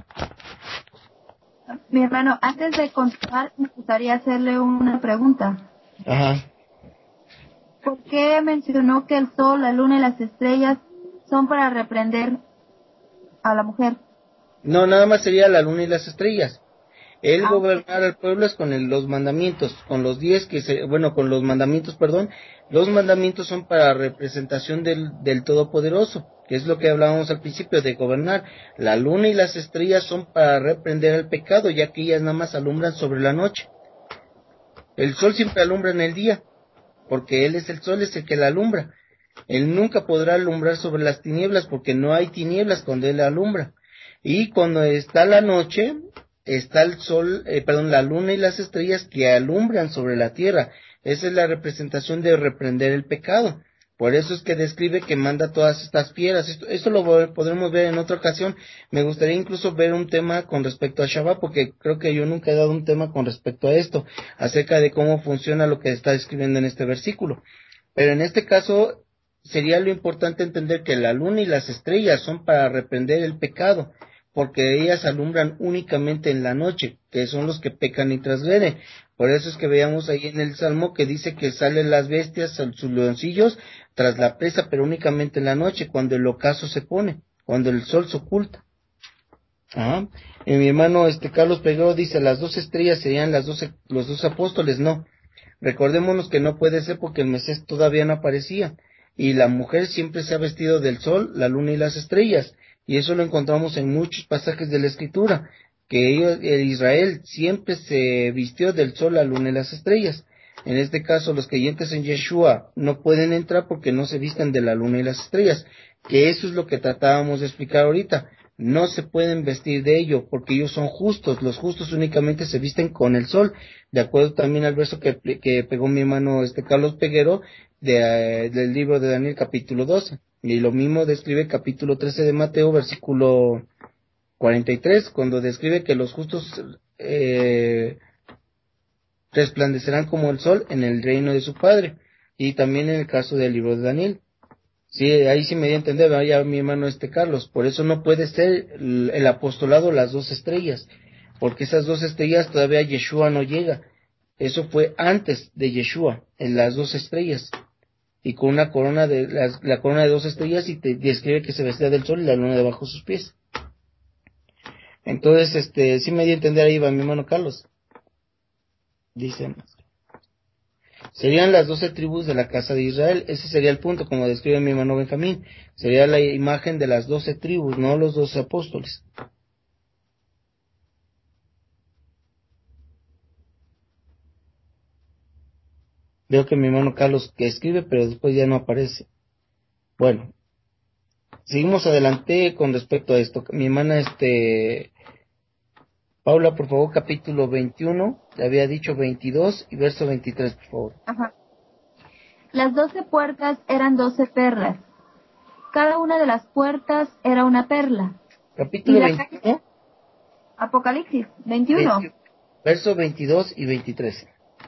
Mi hermano, antes de continuar, me gustaría hacerle una pregunta. Ajá. ¿Por qué mencionó que el sol, la luna y las estrellas son para reprender a la mujer? No, nada más sería la luna y las estrellas. Él gobernar al pueblo es con el, los mandamientos, con los diez que se, bueno, con los mandamientos, perdón, los mandamientos son para representación del, del Todopoderoso, que es lo que hablábamos al principio de gobernar. La luna y las estrellas son para reprender el pecado, ya que ellas nada más alumbran sobre la noche. El sol siempre alumbra en el día, porque Él es el sol, es el que la alumbra. Él nunca podrá alumbrar sobre las tinieblas, porque no hay tinieblas cuando Él alumbra. Y cuando está la noche, está el sol, eh, perdón, la luna y las estrellas que alumbran sobre la tierra. Esa es la representación de reprender el pecado. Por eso es que describe que manda todas estas fieras. Esto, esto lo podremos ver en otra ocasión. Me gustaría incluso ver un tema con respecto a Shabbat, porque creo que yo nunca he dado un tema con respecto a esto, acerca de cómo funciona lo que está escribiendo en este versículo. Pero en este caso sería lo importante entender que la luna y las estrellas son para reprender el pecado, porque ellas alumbran únicamente en la noche, que son los que pecan y transgreden. Por eso es que veamos ahí en el Salmo que dice que salen las bestias, sus leoncillos, tras la presa, pero únicamente en la noche, cuando el ocaso se pone, cuando el sol se oculta. Ah, y mi hermano este Carlos Peguero dice, las dos estrellas serían las doce, los dos apóstoles. No, recordémonos que no puede ser porque el Mesías todavía no aparecía, y la mujer siempre se ha vestido del sol, la luna y las estrellas, y eso lo encontramos en muchos pasajes de la Escritura, que ellos, el Israel siempre se vistió del sol, la luna y las estrellas. En este caso, los creyentes en Yeshua no pueden entrar porque no se visten de la luna y las estrellas, que eso es lo que tratábamos de explicar ahorita. No se pueden vestir de ello, porque ellos son justos. Los justos únicamente se visten con el sol, de acuerdo también al verso que, que pegó mi hermano este Carlos Peguero, de, eh, del libro de Daniel capítulo doce. Y lo mismo describe capítulo trece de Mateo, versículo cuarenta y tres, cuando describe que los justos eh, resplandecerán como el sol en el reino de su Padre. Y también en el caso del libro de Daniel. Sí, ahí sí me dio a entender, ¿verdad? Ya mi hermano este Carlos, por eso no puede ser el, el apostolado las dos estrellas, porque esas dos estrellas todavía Yeshua no llega. Eso fue antes de Yeshua, en las dos estrellas, y con una corona de, la, la corona de dos estrellas, y te describe que se vestía del sol y la luna debajo de sus pies. Entonces, este, sí me dio a entender ahí va mi hermano Carlos. Dicen, serían las doce tribus de la casa de Israel. Ese sería el punto, como describe mi hermano Benjamín. Sería la imagen de las doce tribus, no los doce apóstoles. Veo que mi hermano Carlos que escribe, pero después ya no aparece. Bueno, seguimos adelante con respecto a esto. Mi hermana, este, Paula, por favor, capítulo veintiuno, le había dicho veintidós y verso veintitrés, por favor. Ajá. Las doce puertas eran doce perlas. Cada una de las puertas era una perla. Capítulo Y la veintiuno. calle... Apocalipsis veintiuno. veinte, verso veintidós y veintitrés.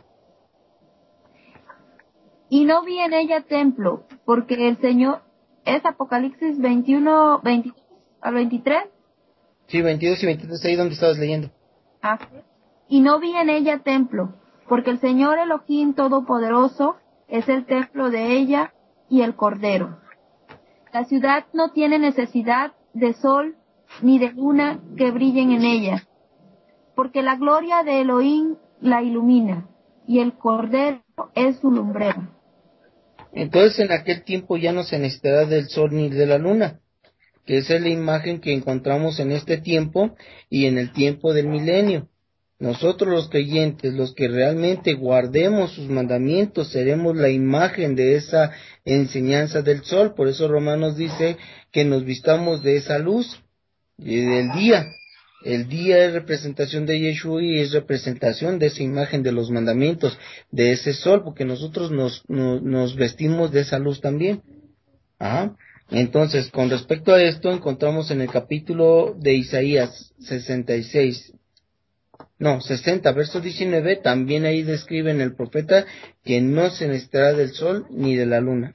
Y no vi en ella templo, porque el Señor... ¿Es Apocalipsis veintiuno, veintidós al veintitrés? Sí, veintidós y veintitrés, ahí donde estabas leyendo. Ah. Y no vi en ella templo, porque el Señor Elohim Todopoderoso es el templo de ella y el Cordero. La ciudad no tiene necesidad de sol ni de luna que brillen en ella, porque la gloria de Elohim la ilumina, y el Cordero es su lumbrera. Entonces en aquel tiempo ya no se necesitará del sol ni de la luna, que esa es la imagen que encontramos en este tiempo y en el tiempo del milenio. Nosotros los creyentes, los que realmente guardemos sus mandamientos, seremos la imagen de esa enseñanza del sol. Por eso Romanos dice que nos vistamos de esa luz y del día. El día es representación de Yeshua y es representación de esa imagen de los mandamientos, de ese sol, porque nosotros nos, nos, nos vestimos de esa luz también. ¿Ah? Entonces, con respecto a esto, encontramos en el capítulo de Isaías sesenta y seis, no, sesenta, verso diecinueve, también ahí describen el profeta que no se necesitará del sol ni de la luna,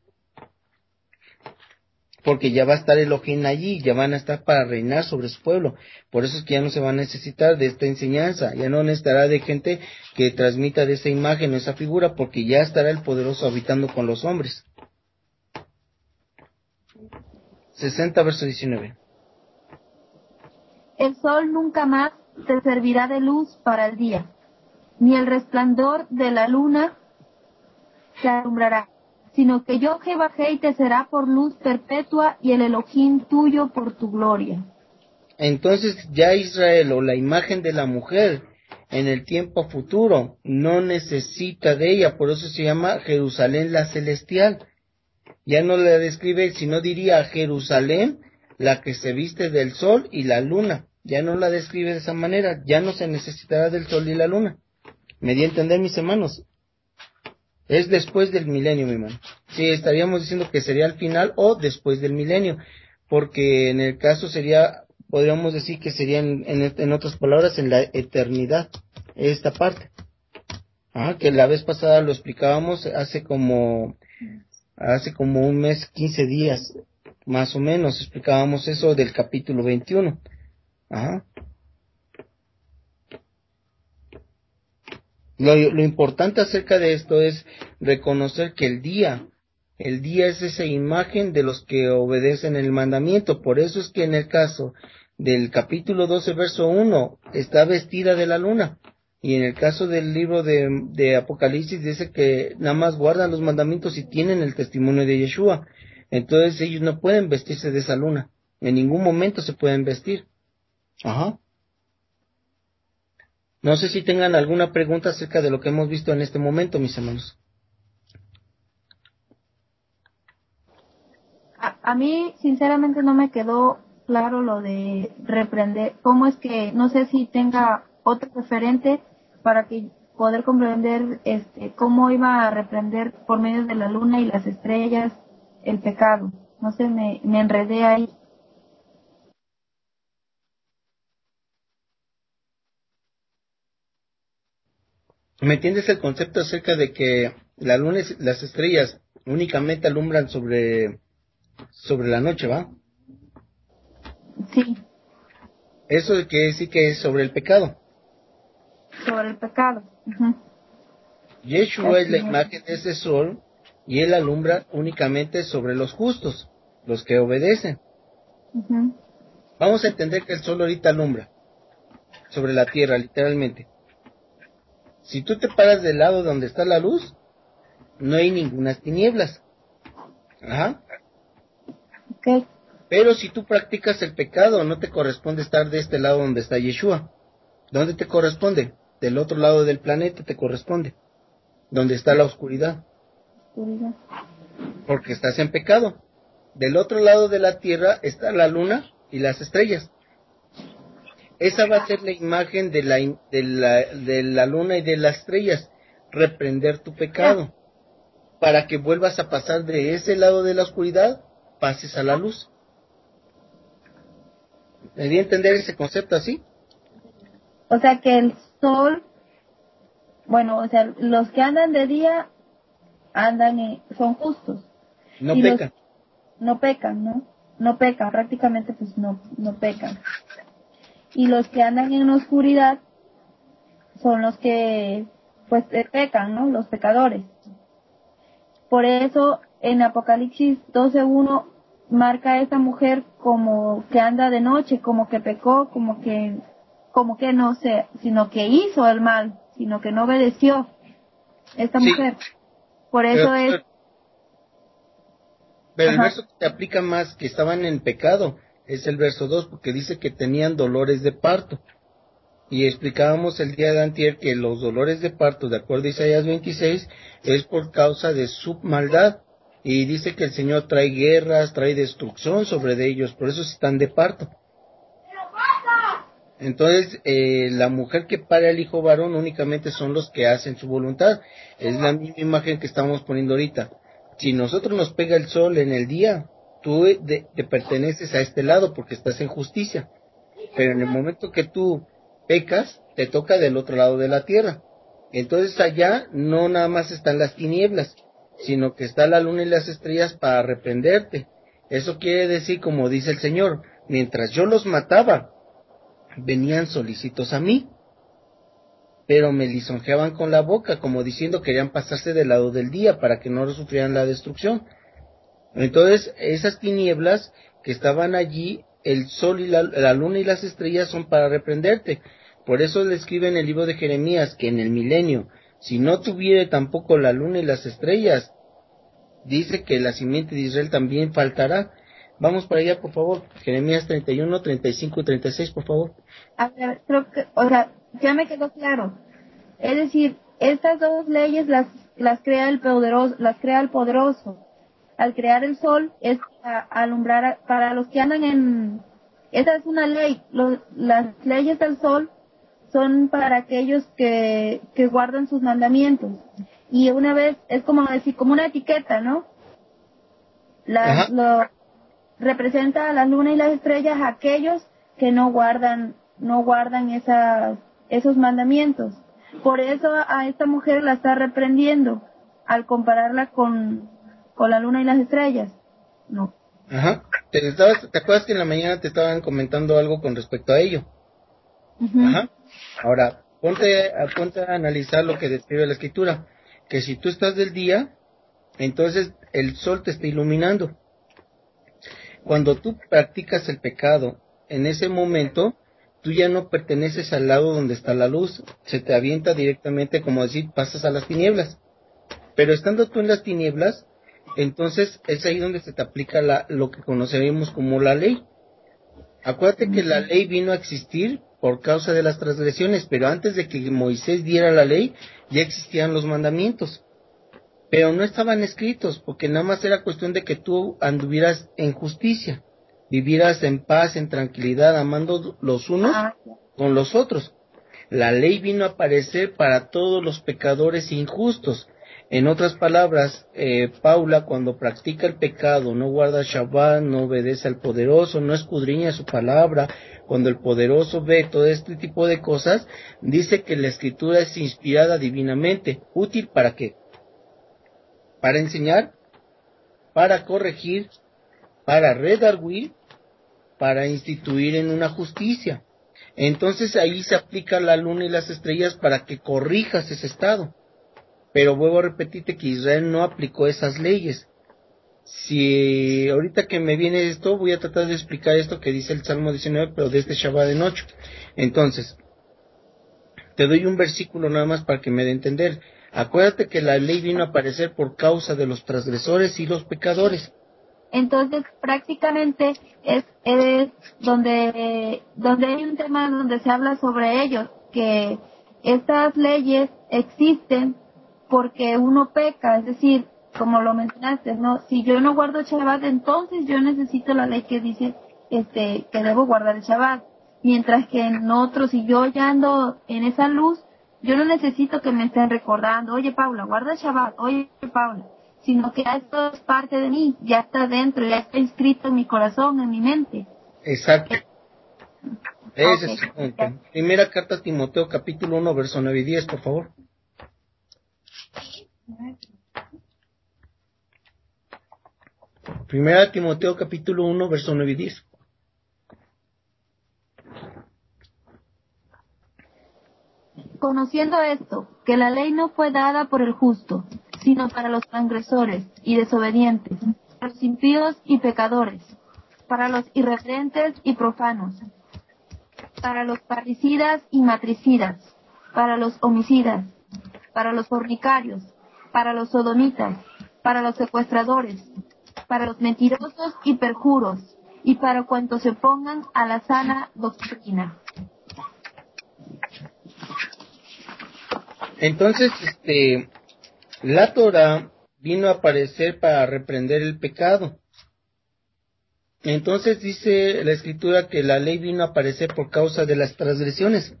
porque ya va a estar Elohim allí, ya van a estar para reinar sobre su pueblo. Por eso es que ya no se va a necesitar de esta enseñanza, ya no necesitará de gente que transmita de esa imagen, esa figura, porque ya estará el poderoso habitando con los hombres. sesenta, verso diecinueve. el sol nunca más te servirá de luz para el día, ni el resplandor de la luna te alumbrará, sino que yo Jehová te será por luz perpetua y el Elohim tuyo por tu gloria. Entonces ya Israel, o la imagen de la mujer en el tiempo futuro, no necesita de ella, por eso se llama Jerusalén la celestial. Ya no la describe, sino diría Jerusalén, la que se viste del sol y la luna. Ya no la describe de esa manera, ya no se necesitará del sol y la luna. ¿Me di a entender, mis hermanos? Es después del milenio, mi hermano. Sí, estaríamos diciendo que sería al final o después del milenio, porque en el caso sería, podríamos decir que sería, en, en, en otras palabras, en la eternidad, esta parte. Ah, que la vez pasada lo explicábamos hace como, hace como un mes, quince días, más o menos, explicábamos eso del capítulo veintiuno. Ajá. Lo, lo importante acerca de esto es reconocer que el día, el día es esa imagen de los que obedecen el mandamiento. Por eso es que en el caso del capítulo doce, verso uno, está vestida de la luna. Y en el caso del libro de, de Apocalipsis dice que nada más guardan los mandamientos y tienen el testimonio de Yeshua. Entonces ellos no pueden vestirse de esa luna. En ningún momento se pueden vestir. Ajá. No sé si tengan alguna pregunta acerca de lo que hemos visto en este momento, mis hermanos. A, a mí, sinceramente, no me quedó claro lo de reprender. ¿Cómo es que, no sé si tenga otro referente para que poder comprender este cómo iba a reprender por medio de la luna y las estrellas el pecado? No sé, me, me enredé ahí. ¿Me entiendes el concepto acerca de que la luna y las estrellas únicamente alumbran sobre, sobre la noche, va? Sí. Eso quiere decir que es sobre el pecado. Sobre el pecado. Uh-huh. Yeshua es la imagen de ese sol y él alumbra únicamente sobre los justos, los que obedecen. Uh-huh. Vamos a entender que el sol ahorita alumbra sobre la tierra, literalmente. Si tú te paras del lado donde está la luz, no hay ninguna tinieblas. Ajá. Okay. Pero si tú practicas el pecado, no te corresponde estar de este lado donde está Yeshua. ¿Dónde te corresponde? Del otro lado del planeta te corresponde. Donde está la oscuridad. Oscuridad. Porque estás en pecado. Del otro lado de la tierra está la luna y las estrellas. Esa va a ser la imagen de la, de la, de la luna y de las estrellas. Reprender tu pecado. Para que vuelvas a pasar de ese lado de la oscuridad, pases a la luz. ¿Me di a entender ese concepto así? O sea que el sol, bueno, o sea, los que andan de día andan y son justos. No y pecan. Los, no pecan, ¿no? No pecan, prácticamente pues no, no pecan. Y los que andan en la oscuridad son los que pues pecan, ¿no? Los pecadores. Por eso en Apocalipsis doce uno marca a esa mujer como que anda de noche, como que pecó, como que, como que no sé, sino que hizo el mal, sino que no obedeció esta Sí. mujer. Por eso Pero, es... pero el Ajá. verso que te aplica más, que estaban en pecado, es el verso dos, porque dice que tenían dolores de parto. Y explicábamos el día de antier que los dolores de parto, de acuerdo a Isaías veintiséis, es por causa de su maldad. Y dice que el Señor trae guerras, trae destrucción sobre de ellos, por eso están de parto. Entonces, eh, la mujer que pare al hijo varón únicamente son los que hacen su voluntad. Es la misma imagen que estamos poniendo ahorita. Si nosotros nos pega el sol en el día, tú de, te perteneces a este lado porque estás en justicia. Pero en el momento que tú pecas, te toca del otro lado de la tierra. Entonces allá no nada más están las tinieblas, sino que está la luna y las estrellas para reprenderte. Eso quiere decir, como dice el Señor, mientras yo los mataba, venían solícitos a mí, pero me lisonjeaban con la boca, como diciendo querían pasarse del lado del día para que no sufrieran la destrucción. Entonces esas tinieblas que estaban allí el sol y la, la luna y las estrellas son para reprenderte. Por eso le escribe en el libro de Jeremías que en el milenio, si no tuviere tampoco la luna y las estrellas, dice que la simiente de Israel también faltará. Vamos para allá, por favor. Jeremías treinta y uno, treinta y cinco y treinta y seis, por favor. A ver, creo que, o sea, ya me quedó claro. Es decir, estas dos leyes las, las crea el poderoso, las crea el poderoso. Al crear el sol es para alumbrar a, para los que andan en, esa es una ley. Los, las leyes del sol son para aquellos que, que guardan sus mandamientos. Y una vez, es como decir, como una etiqueta, ¿no? La, lo, representa a la luna y las estrellas a aquellos que no guardan, no guardan esas, esos mandamientos. Por eso a esta mujer la está reprendiendo al compararla con, con la luna y las estrellas. No. Ajá. ¿Te, estabas, ¿Te acuerdas que en la mañana te estaban comentando algo con respecto a ello? Uh-huh. Ajá. Ahora, ponte, ponte a analizar lo que describe la escritura. Que si tú estás del día, entonces el sol te está iluminando. Cuando tú practicas el pecado, en ese momento, tú ya no perteneces al lado donde está la luz. Se te avienta directamente, como decir, pasas a las tinieblas. Pero estando tú en las tinieblas, entonces es ahí donde se te aplica la, lo que conoceremos como la ley. Acuérdate que la ley vino a existir por causa de las transgresiones, pero antes de que Moisés diera la ley, ya existían los mandamientos. Pero no estaban escritos, porque nada más era cuestión de que tú anduvieras en justicia, vivieras en paz, en tranquilidad, amando los unos con los otros. La ley vino a aparecer para todos los pecadores injustos. En otras palabras, eh, Paula, cuando practica el pecado, no guarda Shabbat, no obedece al poderoso, no escudriña su palabra, cuando el poderoso ve todo este tipo de cosas, dice que la escritura es inspirada divinamente. ¿Útil para qué? Para enseñar, para corregir, para redarguir, para instituir en una justicia. Entonces ahí se aplica la luna y las estrellas para que corrijas ese estado. Pero vuelvo a repetirte que Israel no aplicó esas leyes. Si ahorita que me viene esto, voy a tratar de explicar esto que dice el Salmo diecinueve, pero de este Shabbat de noche. Entonces, te doy un versículo nada más para que me dé a entender. Acuérdate que la ley vino a aparecer por causa de los transgresores y los pecadores. Entonces, prácticamente es, es donde, donde hay un tema donde se habla sobre ellos, que estas leyes existen porque uno peca, es decir, como lo mencionaste, ¿no? Si yo no guardo Shabbat, entonces yo necesito la ley que dice este que debo guardar el Shabbat. Mientras que en otros, si yo ya ando en esa luz, yo no necesito que me estén recordando, oye Paula, guarda el Shabbat, oye Paula, sino que esto es parte de mí, ya está dentro, ya está inscrito en mi corazón, en mi mente. Exacto. Ese Okay. es el punto. Primera carta a Timoteo, capítulo uno, verso nueve y diez, por favor. Primera Timoteo, capítulo uno, verso nueve y diez. Conociendo esto, que la ley no fue dada por el justo, sino para los transgresores y desobedientes, para los impíos y pecadores, para los irreverentes y profanos, para los parricidas y matricidas, para los homicidas, para los fornicarios, para los sodomitas, para los secuestradores, para los mentirosos y perjuros, y para cuantos se pongan a la sana doctrina. Entonces, este, la Torah vino a aparecer para reprender el pecado. Entonces dice la Escritura que la ley vino a aparecer por causa de las transgresiones.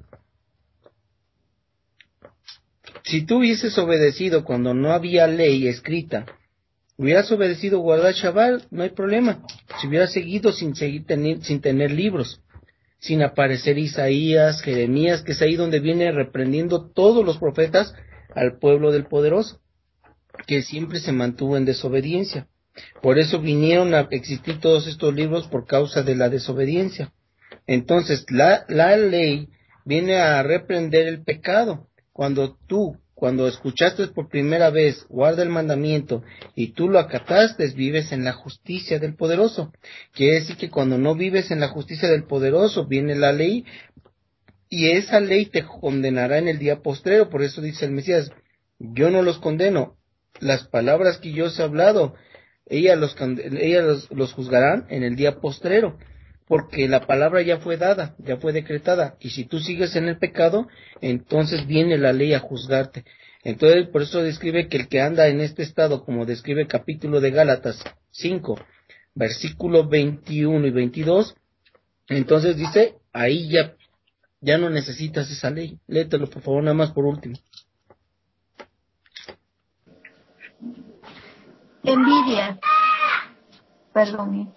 Si tú hubieses obedecido cuando no había ley escrita, hubieras obedecido guardar Shabbat, no hay problema. Si hubieras seguido sin seguir tener, sin tener libros, sin aparecer Isaías, Jeremías, que es ahí donde viene reprendiendo todos los profetas al pueblo del poderoso, que siempre se mantuvo en desobediencia. Por eso vinieron a existir todos estos libros por causa de la desobediencia. Entonces, la, la ley viene a reprender el pecado. Cuando tú cuando escuchaste por primera vez, guarda el mandamiento, y tú lo acataste, vives en la justicia del poderoso. Quiere decir que cuando no vives en la justicia del poderoso, viene la ley, y esa ley te condenará en el día postrero. Por eso dice el Mesías, yo no los condeno, las palabras que yo os he hablado, ellas los, ellas los, los juzgarán en el día postrero, porque la palabra ya fue dada, ya fue decretada, y si tú sigues en el pecado, entonces viene la ley a juzgarte. Entonces, por eso describe que el que anda en este estado, como describe el capítulo de Gálatas cinco, versículos veintiuno y veintidós, entonces dice, ahí ya, ya no necesitas esa ley. Léetelo, por favor, nada más por último. Envidias, perdón,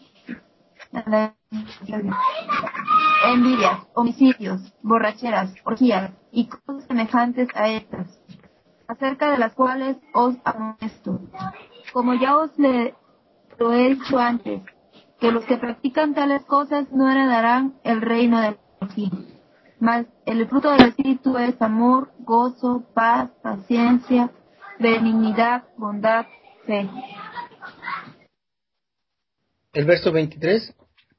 envidias, homicidios, borracheras, orgías y cosas semejantes a estas, acerca de las cuales os amonesto, como ya os le, lo he dicho antes, que los que practican tales cosas no heredarán el reino de aquí. Mas el fruto del Espíritu es amor, gozo, paz, paciencia, benignidad, bondad, fe. El verso veintitrés.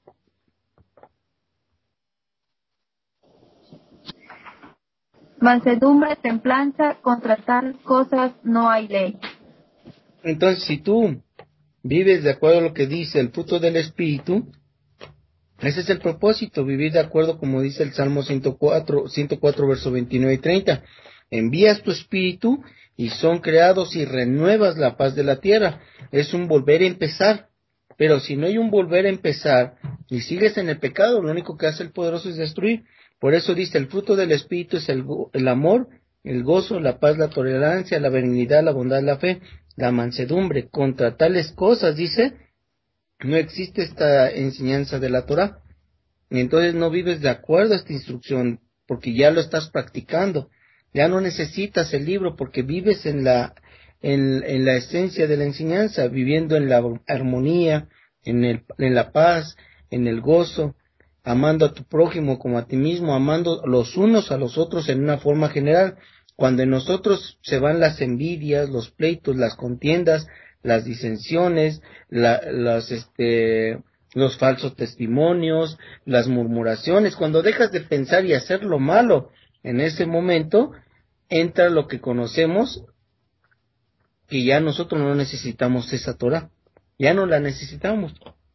Mansedumbre, templanza, contra tales cosas no hay ley. Entonces, si tú vives de acuerdo a lo que dice el fruto del Espíritu, ese es el propósito, vivir de acuerdo como dice el Salmo ciento cuatro, ciento cuatro, verso veintinueve y treinta. Envías tu Espíritu y son creados y renuevas la paz de la tierra. Es un volver a empezar. Pero si no hay un volver a empezar y sigues en el pecado, lo único que hace el poderoso es destruir. Por eso dice, el fruto del Espíritu es el, el amor, el gozo, la paz, la tolerancia, la benignidad, la bondad, la fe, la mansedumbre. Contra tales cosas, dice, no existe esta enseñanza de la Torah. Y entonces no vives de acuerdo a esta instrucción, porque ya lo estás practicando. Ya no necesitas el libro, porque vives en la, en, en la esencia de la enseñanza, viviendo en la armonía, en, el, en la paz, en el gozo, amando a tu prójimo como a ti mismo, amando los unos a los otros en una forma general. Cuando en nosotros se van las envidias, los pleitos, las contiendas, las disensiones, la, las, este, los falsos testimonios, las murmuraciones, cuando dejas de pensar y hacer lo malo, en ese momento entra lo que conocemos, que ya nosotros no necesitamos esa Torah, ya no la necesitamos.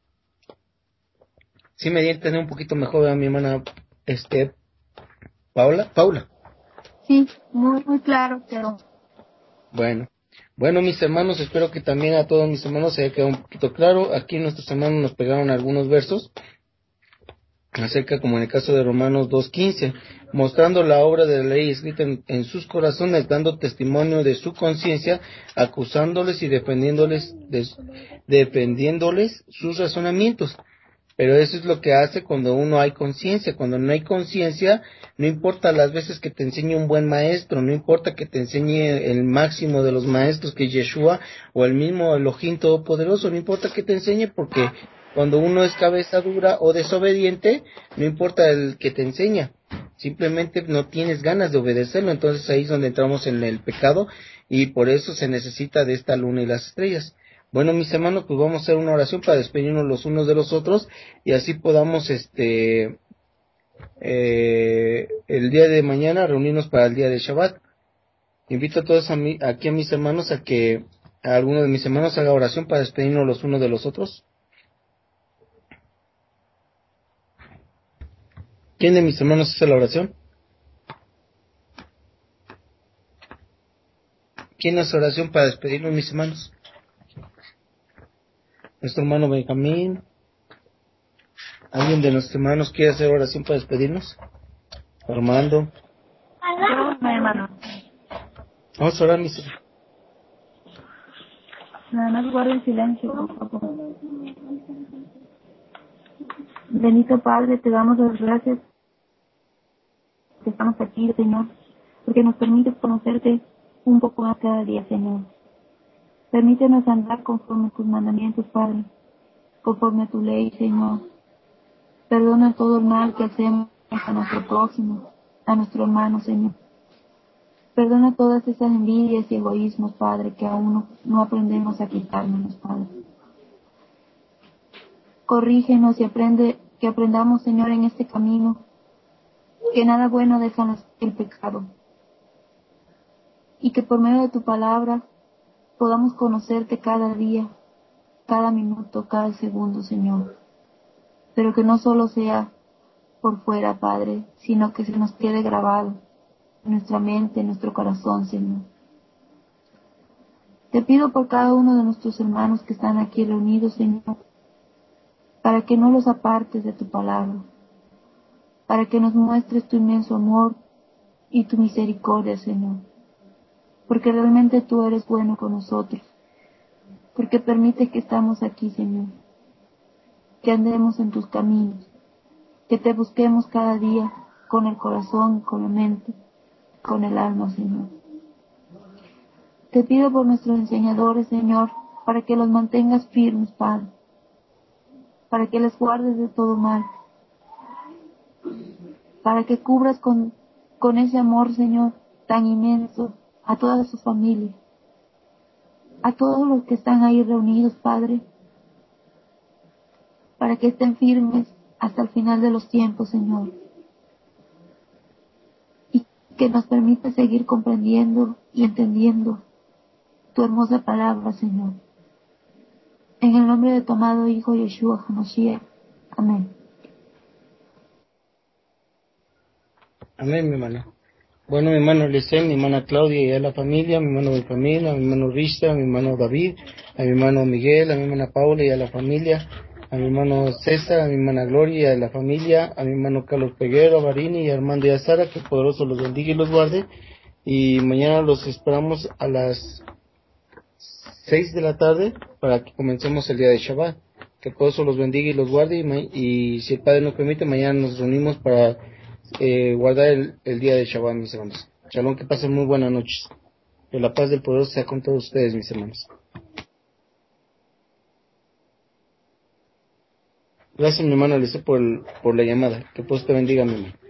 Sí me di a entender un poquito mejor a mi hermana, este, Paula, Paula. Sí, muy, muy claro quedó. Bueno, bueno mis hermanos, espero que también a todos mis hermanos se haya quedado un poquito claro. Aquí nuestros hermanos nos pegaron algunos versos acerca, como en el caso de Romanos dos quince, mostrando la obra de la ley escrita en, en sus corazones, dando testimonio de su conciencia, acusándoles y defendiéndoles, de, defendiéndoles sus razonamientos. Pero eso es lo que hace cuando uno hay conciencia. Cuando no hay conciencia, no importa las veces que te enseñe un buen maestro, no importa que te enseñe el máximo de los maestros que es Yeshua o el mismo Elohim Todopoderoso, no importa que te enseñe, porque cuando uno es cabeza dura o desobediente, no importa el que te enseña, simplemente no tienes ganas de obedecerlo. Entonces ahí es donde entramos en el pecado, y por eso se necesita de esta luna y las estrellas. Bueno, mis hermanos, pues vamos a hacer una oración para despedirnos los unos de los otros, y así podamos este eh, el día de mañana reunirnos para el día de Shabbat. Invito a todos a mí, aquí a mis hermanos a que a alguno de mis hermanos haga oración para despedirnos los unos de los otros. ¿Quién de mis hermanos hace la oración? ¿Quién hace oración para despedirnos, mis hermanos? Nuestro hermano Benjamín. ¿Alguien de nuestros hermanos quiere hacer oración para despedirnos? Armando. Yo, mi hermano. Vamos a orar, mis hermanos. Nada más guarden silencio, por favor. Bendito Padre, te damos las gracias que estamos aquí, Señor, porque nos permites conocerte un poco más cada día, Señor. Permítenos andar conforme a tus mandamientos, Padre, conforme a tu ley, Señor. Perdona todo el mal que hacemos a nuestro próximo, a nuestro hermano, Señor. Perdona todas esas envidias y egoísmos, Padre, que aún no, no aprendemos a quitárnoslos, Padre. Corrígenos y aprende, que aprendamos, Señor, en este camino, que nada bueno deja el pecado. Y que por medio de tu palabra podamos conocerte cada día, cada minuto, cada segundo, Señor. Pero que no solo sea por fuera, Padre, sino que se nos quede grabado en nuestra mente, en nuestro corazón, Señor. Te pido por cada uno de nuestros hermanos que están aquí reunidos, Señor, para que no los apartes de tu palabra, para que nos muestres tu inmenso amor y tu misericordia, Señor, porque realmente tú eres bueno con nosotros, porque permite que estamos aquí, Señor, que andemos en tus caminos, que te busquemos cada día con el corazón, con la mente, con el alma, Señor. Te pido por nuestros enseñadores, Señor, para que los mantengas firmes, Padre, para que les guardes de todo mal, para que cubras con, con ese amor, Señor, tan inmenso a toda su familia, a todos los que están ahí reunidos, Padre, para que estén firmes hasta el final de los tiempos, Señor, y que nos permita seguir comprendiendo y entendiendo tu hermosa palabra, Señor. En el nombre de tu amado Hijo Yeshua HaMashiach. Amén. Amén, mi hermano. Bueno, mi hermano Lecen, mi hermana Claudia y a la familia, mi hermano de familia, a mi hermano Rista, a mi hermano David, a mi hermano Miguel, a mi hermana Paula y a la familia, a mi hermano César, a mi hermana Gloria y a la familia, a mi hermano Carlos Peguero, a Barini y a Armando y a Sara, que el poderoso los bendiga y los guarde. Y mañana los esperamos a las seis de la tarde para que comencemos el día de Shabbat. Que el poderoso los bendiga y los guarde y, ma- y si el Padre nos permite, mañana nos reunimos para eh, guardar el, el día de Shabbat, mis hermanos. Shalom, que pasen muy buenas noches. Que la paz del poderoso sea con todos ustedes, mis hermanos. Gracias, mi hermano Alice, por, el- por la llamada. Que Dios te bendiga, mi hermano.